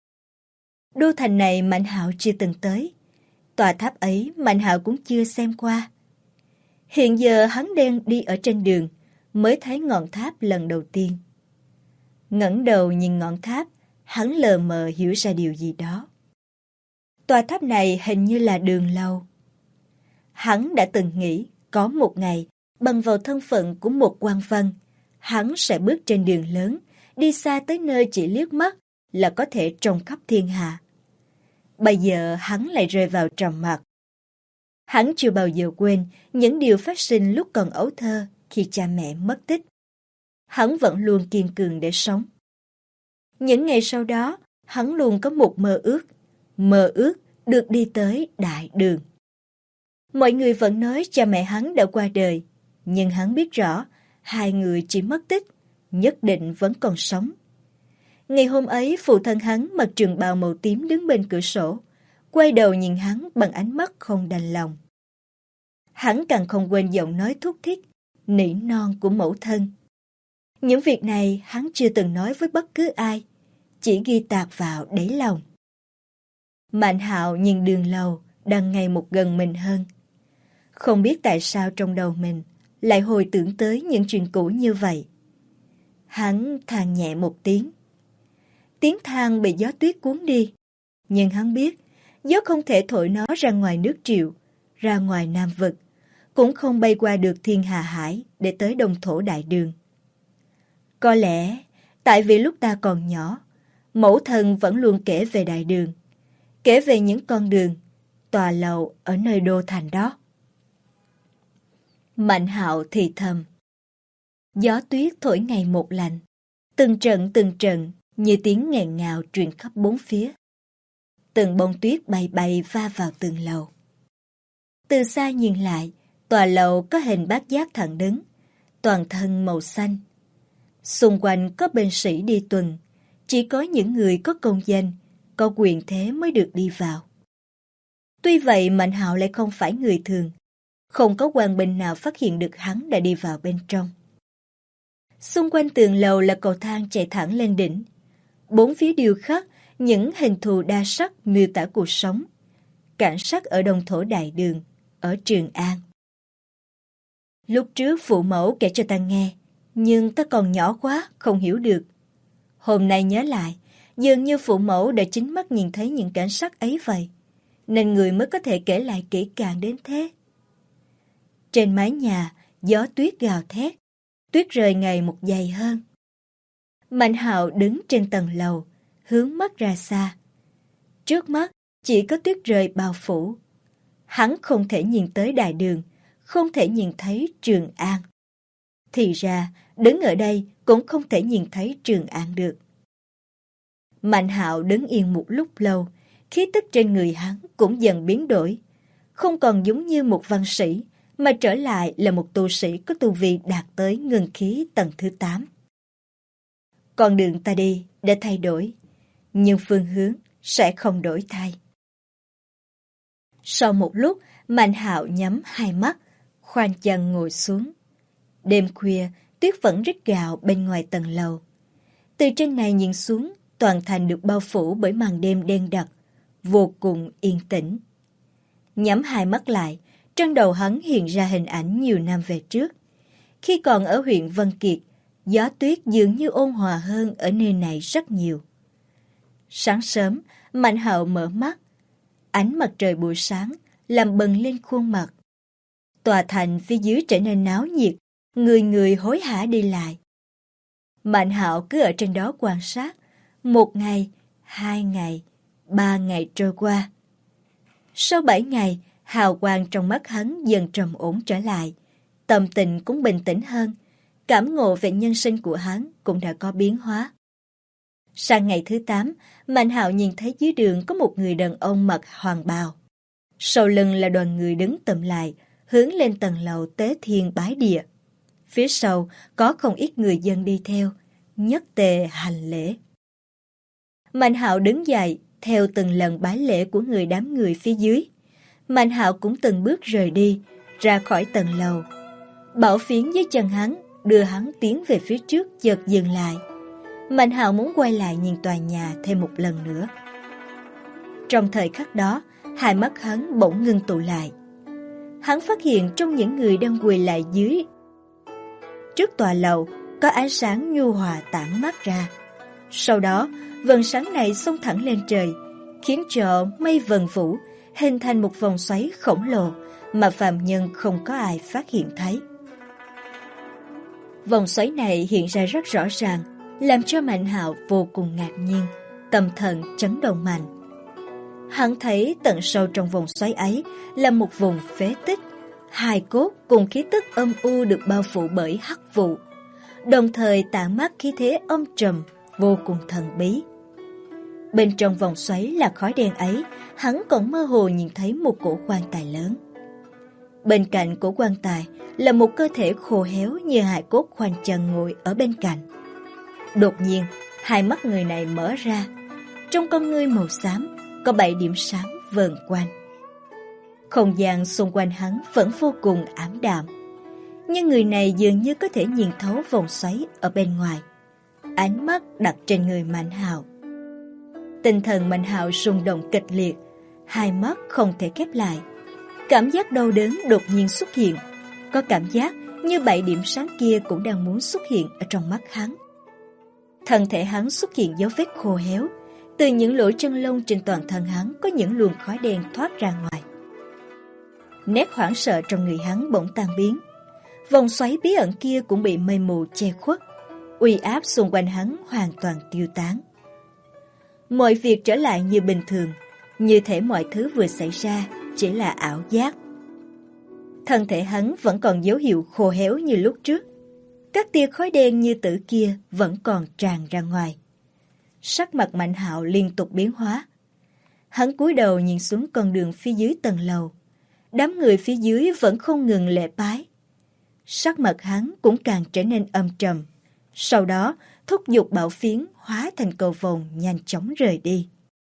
Đô thành này Mạnh Hạo chưa từng tới. Tòa tháp ấy Mạnh Hạo cũng chưa xem qua. Hiện giờ hắn đang đi ở trên đường, mới thấy ngọn tháp lần đầu tiên. Ngẩng đầu nhìn ngọn tháp, hắn lờ mờ hiểu ra điều gì đó. Tòa tháp này hình như là Đường Lầu. Hắn đã từng nghĩ có một ngày, bằng vào thân phận của một quan văn, hắn sẽ bước trên đường lớn, đi xa tới nơi chỉ liếc mắt là có thể trông khắp thiên hạ. Bây giờ hắn lại rơi vào trầm mặc. Hắn chưa bao giờ quên những điều phát sinh lúc còn ấu thơ khi cha mẹ mất tích. Hắn vẫn luôn kiên cường để sống. Những ngày sau đó, hắn luôn có một mơ ước được đi tới đại đường. Mọi người vẫn nói cha mẹ hắn đã qua đời, nhưng hắn biết rõ hai người chỉ mất tích, nhất định vẫn còn sống. Ngày hôm ấy, phụ thân hắn mặc trường bào màu tím đứng bên cửa sổ, quay đầu nhìn hắn bằng ánh mắt không đành lòng. Hắn càng không quên giọng nói thúc thiết, nỉ non của mẫu thân. Những việc này hắn chưa từng nói với bất cứ ai, chỉ ghi tạc vào đáy lòng. Mạnh Hạo nhìn đường lầu đang ngày một gần mình hơn. Không biết tại sao trong đầu mình lại hồi tưởng tới những chuyện cũ như vậy. Hắn than nhẹ một tiếng. Tiếng than bị gió tuyết cuốn đi. Nhưng hắn biết, gió không thể thổi nó ra ngoài nước Triệu, ra ngoài Nam Vực, cũng không bay qua được thiên hà hải để tới Đông Thổ Đại Đường. Có lẽ, tại vì lúc ta còn nhỏ, mẫu thân vẫn luôn kể về Đại Đường, kể về những con đường, tòa lầu ở nơi đô thành đó. Mạnh Hạo thì thầm. Gió tuyết thổi ngày một lạnh, từng trận như tiếng nghẹn ngào truyền khắp bốn phía. Từng bông tuyết bay bay va vào tường lầu. Từ xa nhìn lại, tòa lầu có hình bát giác thẳng đứng, toàn thân màu xanh. Xung quanh có binh sĩ đi tuần, chỉ có những người có công danh, có quyền thế mới được đi vào. Tuy vậy Mạnh Hạo lại không phải người thường, không có quan binh nào phát hiện được hắn đã đi vào bên trong. Xung quanh tường lầu là cầu thang chạy thẳng lên đỉnh. Bốn phía điêu khắc những hình thù đa sắc miêu tả cuộc sống, cảnh sắc ở Đông Thổ Đại Đường, ở Trường An. Lúc trước phụ mẫu kể cho ta nghe, nhưng ta còn nhỏ quá, không hiểu được. Hôm nay nhớ lại, dường như phụ mẫu đã chính mắt nhìn thấy những cảnh sắc ấy vậy, nên người mới có thể kể lại kỹ càng đến thế. Trên mái nhà, gió tuyết gào thét, tuyết rơi ngày một dày hơn. Mạnh Hạo đứng trên tầng lầu, hướng mắt ra xa. Trước mắt chỉ có tuyết rơi bao phủ. Hắn không thể nhìn tới đại đường, không thể nhìn thấy Trường An. Thì ra, đứng ở đây cũng không thể nhìn thấy Trường An được. Mạnh Hạo đứng yên một lúc lâu, khí tức trên người hắn cũng dần biến đổi. Không còn giống như một văn sĩ, mà trở lại là một tu sĩ có tu vi đạt tới ngưng khí tầng thứ 8. Con đường ta đi đã thay đổi, nhưng phương hướng sẽ không đổi thay. Sau một lúc, Mạnh Hạo nhắm hai mắt, khoanh chân ngồi xuống. Đêm khuya, tuyết vẫn rít gào bên ngoài tầng lầu. Từ trên này nhìn xuống, toàn thành được bao phủ bởi màn đêm đen đặc, vô cùng yên tĩnh. Nhắm hai mắt lại, trong đầu hắn hiện ra hình ảnh nhiều năm về trước. Khi còn ở huyện Vân Kiệt, gió tuyết dường như ôn hòa hơn ở nơi này rất nhiều. Sáng sớm, Mạnh Hạo mở mắt. Ánh mặt trời buổi sáng làm bừng lên khuôn mặt. Tòa thành phía dưới trở nên náo nhiệt, người người hối hả đi lại. Mạnh Hạo cứ ở trên đó quan sát. 1 ngày, 2 ngày, 3 ngày trôi qua. Sau 7 ngày, hào quang trong mắt hắn dần trầm ổn trở lại. Tâm tình cũng bình tĩnh hơn. Cảm ngộ về nhân sinh của hắn cũng đã có biến hóa. Sang ngày thứ 8, Mạnh Hạo nhìn thấy dưới đường có một người đàn ông mặc hoàng bào. Sau lưng là đoàn người đứng tụm lại, hướng lên tầng lầu tế thiên bái địa. Phía sau có không ít người dân đi theo, nhất tề hành lễ. Mạnh Hạo đứng dậy, theo từng lần bái lễ của đám người phía dưới. Mạnh Hạo cũng từng bước rời đi, ra khỏi tầng lầu. Bảo phiến dưới chân hắn, đưa hắn tiến về phía trước chợt dừng lại. Mạnh Hạo muốn quay lại nhìn tòa nhà thêm một lần nữa. Trong thời khắc đó, hai mắt hắn bỗng ngưng tụ lại. Hắn phát hiện trong những người đang quỳ lại dưới trước tòa lầu có ánh sáng nhu hòa tản mát ra. Sau đó, vầng sáng này xông thẳng lên trời, khiến cho mây vần vũ, hình thành một vòng xoáy khổng lồ mà phàm nhân không có ai phát hiện thấy. Vòng xoáy này hiện ra rất rõ ràng, làm cho Mạnh Hạo vô cùng ngạc nhiên, tâm thần chấn động mạnh. Hắn thấy tận sâu trong vòng xoáy ấy là một vùng phế tích, hài cốt cùng khí tức âm u được bao phủ bởi hắc vụ, đồng thời tản mát khí thế âm trầm, vô cùng thần bí. Bên trong vòng xoáy là khói đen ấy, hắn còn mơ hồ nhìn thấy một cổ quan tài lớn. Bên cạnh cổ quan tài là một cơ thể khô héo như hài cốt khoanh chân ngồi ở bên cạnh. Đột nhiên, hai mắt người này mở ra, trong con ngươi màu xám có 7 điểm sáng vờn quanh. Không gian xung quanh hắn vẫn vô cùng ảm đạm, nhưng người này dường như có thể nhìn thấu vòng xoáy ở bên ngoài. Ánh mắt đặt trên người Mạnh Hạo. Tinh thần Mạnh Hạo rung động kịch liệt, hai mắt không thể khép lại. Cảm giác đau đớn đột nhiên xuất hiện, có cảm giác như 7 điểm sáng kia cũng đang muốn xuất hiện ở trong mắt hắn. Thân thể hắn xuất hiện dấu vết khô héo, từ những lỗ chân lông trên toàn thân hắn có những luồng khói đen thoát ra ngoài. Nét hoảng sợ trong người hắn bỗng tan biến, vòng xoáy bí ẩn kia cũng bị mây mù che khuất, uy áp xung quanh hắn hoàn toàn tiêu tán. Mọi việc trở lại như bình thường, như thể mọi thứ vừa xảy ra chỉ là ảo giác. Thân thể hắn vẫn còn dấu hiệu khô héo như lúc trước, các tia khói đen như tử kia vẫn còn tràn ra ngoài. Sắc mặt Mạnh Hạo liên tục biến hóa. Hắn cúi đầu nhìn xuống con đường phía dưới tầng lầu. Đám người phía dưới vẫn không ngừng lễ bái. Sắc mặt hắn cũng càng trở nên âm trầm. Sau đó, thúc giục bảo phiến hóa thành cầu vồng nhanh chóng rời đi.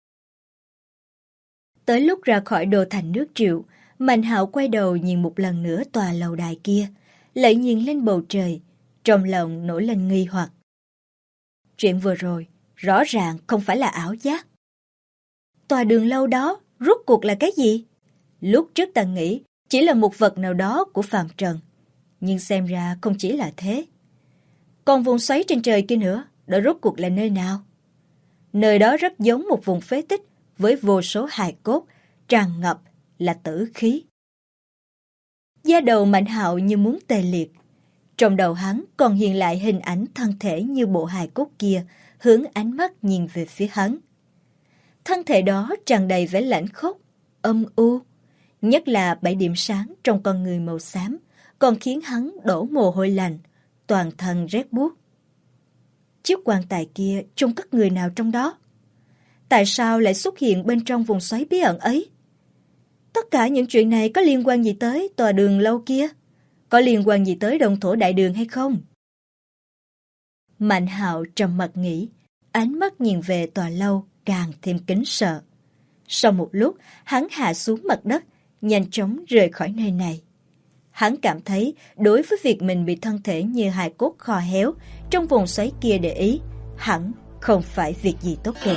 Tới lúc ra khỏi đô thành nước Triệu, Mạnh Hạo quay đầu nhìn một lần nữa tòa lầu đài kia, lại nhìn lên bầu trời, trong lòng nổi lên nghi hoặc. Chuyện vừa rồi, rõ ràng không phải là ảo giác. Tòa đường lâu đó, rốt cuộc là cái gì? Lúc trước ta nghĩ chỉ là một vật nào đó của phàm trần, nhưng xem ra không chỉ là thế. Còn vùng xoáy trên trời kia nữa, đó rốt cuộc là nơi nào? Nơi đó rất giống một vùng phế tích với vô số hài cốt, tràn ngập là tử khí. Da đầu Mạnh Hạo như muốn tê liệt. Trong đầu hắn còn hiện lại hình ảnh thân thể như bộ hài cốt kia hướng ánh mắt nhìn về phía hắn. Thân thể đó tràn đầy vẻ lãnh khốc, âm u, nhất là 7 điểm sáng trong con người màu xám còn khiến hắn đổ mồ hôi lạnh, toàn thân rét buốt. Chiếc quan tài kia chôn cất người nào trong đó? Tại sao lại xuất hiện bên trong vùng xoáy bí ẩn ấy? Tất cả những chuyện này có liên quan gì tới tòa đường lâu kia? Có liên quan gì tới Đông Thổ Đại Đường hay không? Mạnh Hạo trầm mặc nghĩ, ánh mắt nhìn về tòa lâu càng thêm kính sợ. Sau một lúc, hắn hạ xuống mặt đất, nhanh chóng rời khỏi nơi này. Hắn cảm thấy đối với việc mình bị thân thể như hài cốt khô héo trong vùng xoáy kia để ý, hẳn không phải việc gì tốt đẹp.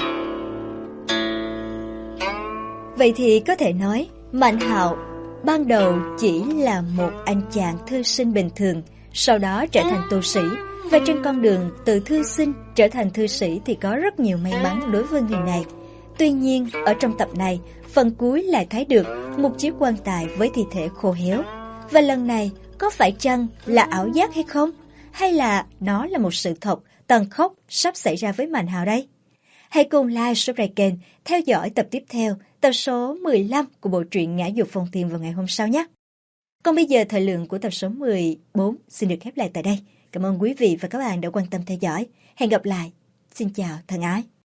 Vậy thì có thể nói, Mạnh Hạo ban đầu chỉ là một anh chàng thư sinh bình thường, sau đó trở thành tu sĩ, và trên con đường từ thư sinh trở thành thư sĩ thì có rất nhiều may mắn đối với người này. Tuy nhiên, ở trong tập này, phần cuối lại thấy được một chiếc quan tài với thi thể khô héo. Và lần này, có phải chăng là ảo giác hay không? Hay là nó là một sự thật tàn khốc sắp xảy ra với Mạnh Hạo đây? Hãy cùng like, subscribe kênh, theo dõi tập tiếp theo, tập số 15 của bộ truyện Ngã Dục Phong Thiên vào ngày hôm sau nhé. Còn bây giờ thời lượng của tập số 14 xin được khép lại tại đây. Cảm ơn quý vị và các bạn đã quan tâm theo dõi. Hẹn gặp lại. Xin chào thân ái.